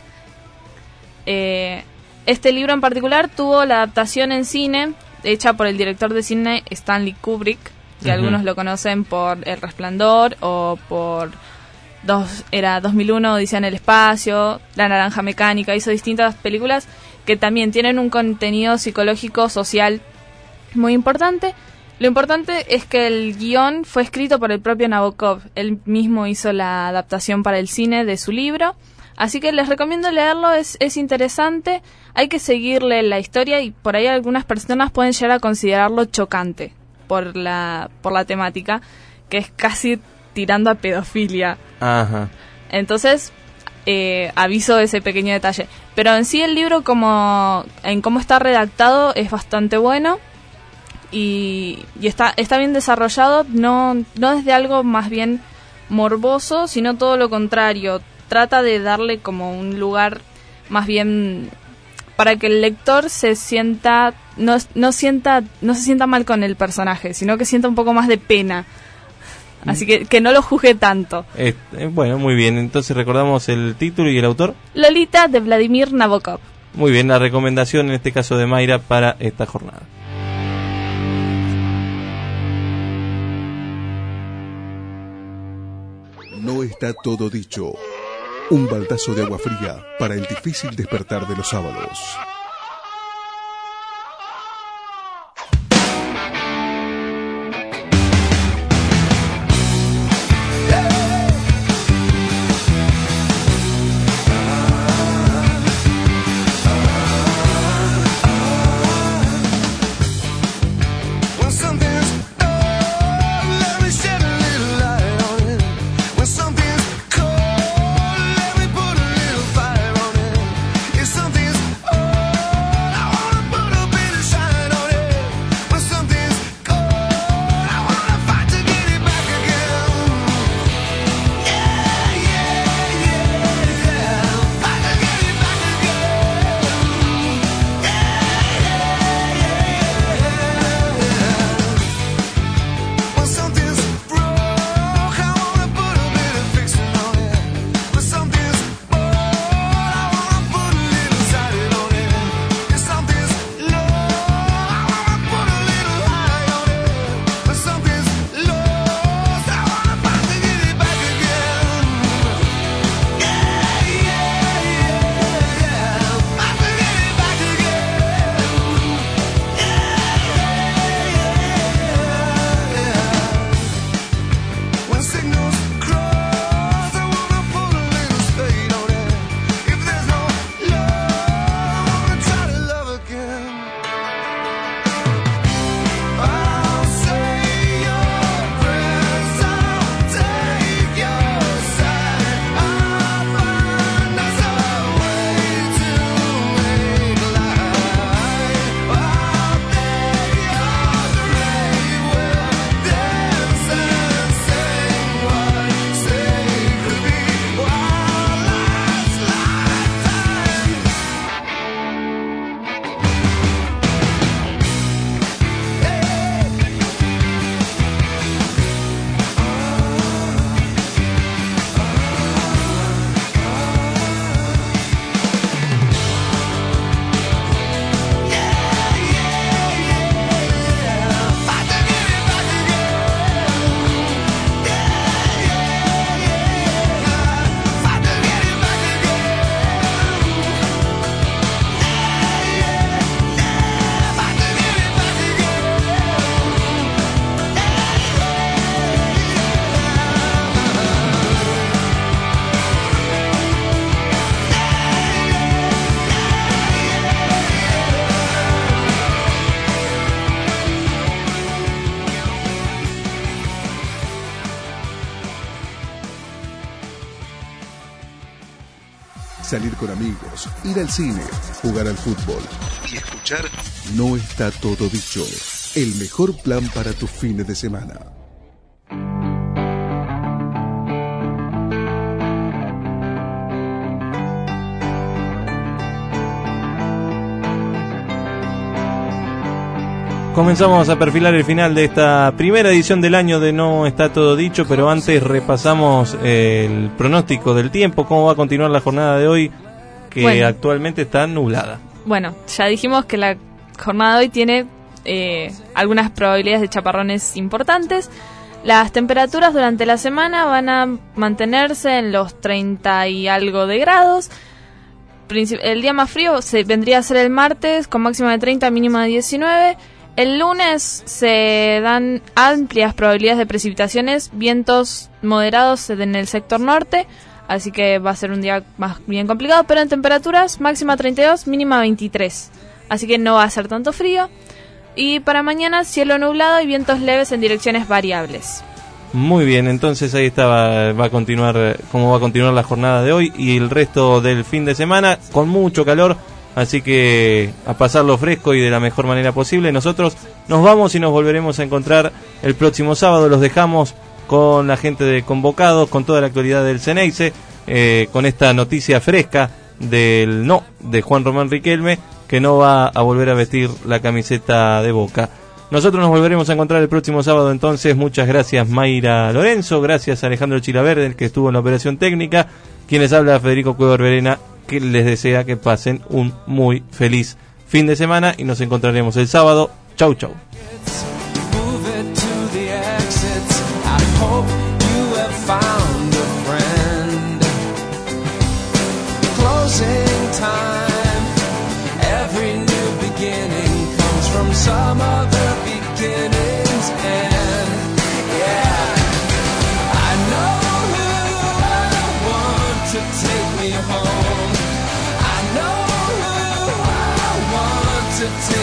Este libro en particular tuvo la adaptación en cine, hecha por el director de cine Stanley Kubrick, que algunos lo conocen por El Resplandor o por 2001, Odisea en el Espacio, La Naranja Mecánica. Hizo distintas películas que también tienen un contenido psicológico, social muy importante. Lo importante es que el guión fue escrito por el propio Nabokov. Él mismo hizo la adaptación para el cine de su libro. Así que les recomiendo leerlo, es interesante. Hay que seguirle la historia y por ahí algunas personas pueden llegar a considerarlo chocante por la temática, que es casi tirando a pedofilia. Ajá. Entonces, aviso ese pequeño detalle. Pero en sí el libro, en cómo está redactado, es bastante bueno. Y está bien desarrollado, no desde algo más bien morboso, sino todo lo contrario. Trata de darle como un lugar más bien para que el lector se sienta no se sienta mal con el personaje, sino que sienta un poco más de pena Así que no lo juzgue tanto. Bueno, muy bien. Entonces recordamos el título y el autor. Lolita, de Vladimir Nabokov. Muy bien, la recomendación en este caso de Mayra para esta jornada. No está todo dicho. Un baldazo de agua fría para el difícil despertar de los sábados. Salir con amigos, ir al cine, jugar al fútbol y escuchar No está todo dicho. El mejor plan para tus fines de semana. Comenzamos a perfilar el final de esta primera edición del año de No está todo dicho, pero antes repasamos el pronóstico del tiempo, cómo va a continuar la jornada de hoy, que actualmente está nublada. Bueno, ya dijimos que la jornada de hoy tiene algunas probabilidades de chaparrones importantes. Las temperaturas durante la semana van a mantenerse en los 30 y algo de grados. El día más frío vendría a ser el martes, con máxima de 30, mínima de 19. El lunes se dan amplias probabilidades de precipitaciones, vientos moderados en el sector norte, así que va a ser un día más bien complicado, pero en temperaturas máxima 32, mínima 23, así que no va a ser tanto frío. Y para mañana cielo nublado y vientos leves en direcciones variables. Muy bien, entonces ahí estaba, va a continuar cómo va a continuar la jornada de hoy y el resto del fin de semana con mucho calor. Así que a pasarlo fresco y de la mejor manera posible. Nosotros nos vamos y nos volveremos a encontrar el próximo sábado. Los dejamos con la gente de Convocados, con toda la actualidad del Ceneice, con esta noticia fresca del no de Juan Román Riquelme, que no va a volver a vestir la camiseta de Boca. Nosotros nos volveremos a encontrar el próximo sábado, entonces. Muchas gracias, Mayra Lorenzo. Gracias, Alejandro Chilaverde, el que estuvo en la operación técnica. Quien les habla, Federico Cuevor Verena, que les desea que pasen un muy feliz fin de semana y nos encontraremos el sábado. Chau, chau. Some other beginnings, and yeah, I know who I want to take me home. I know who I want to take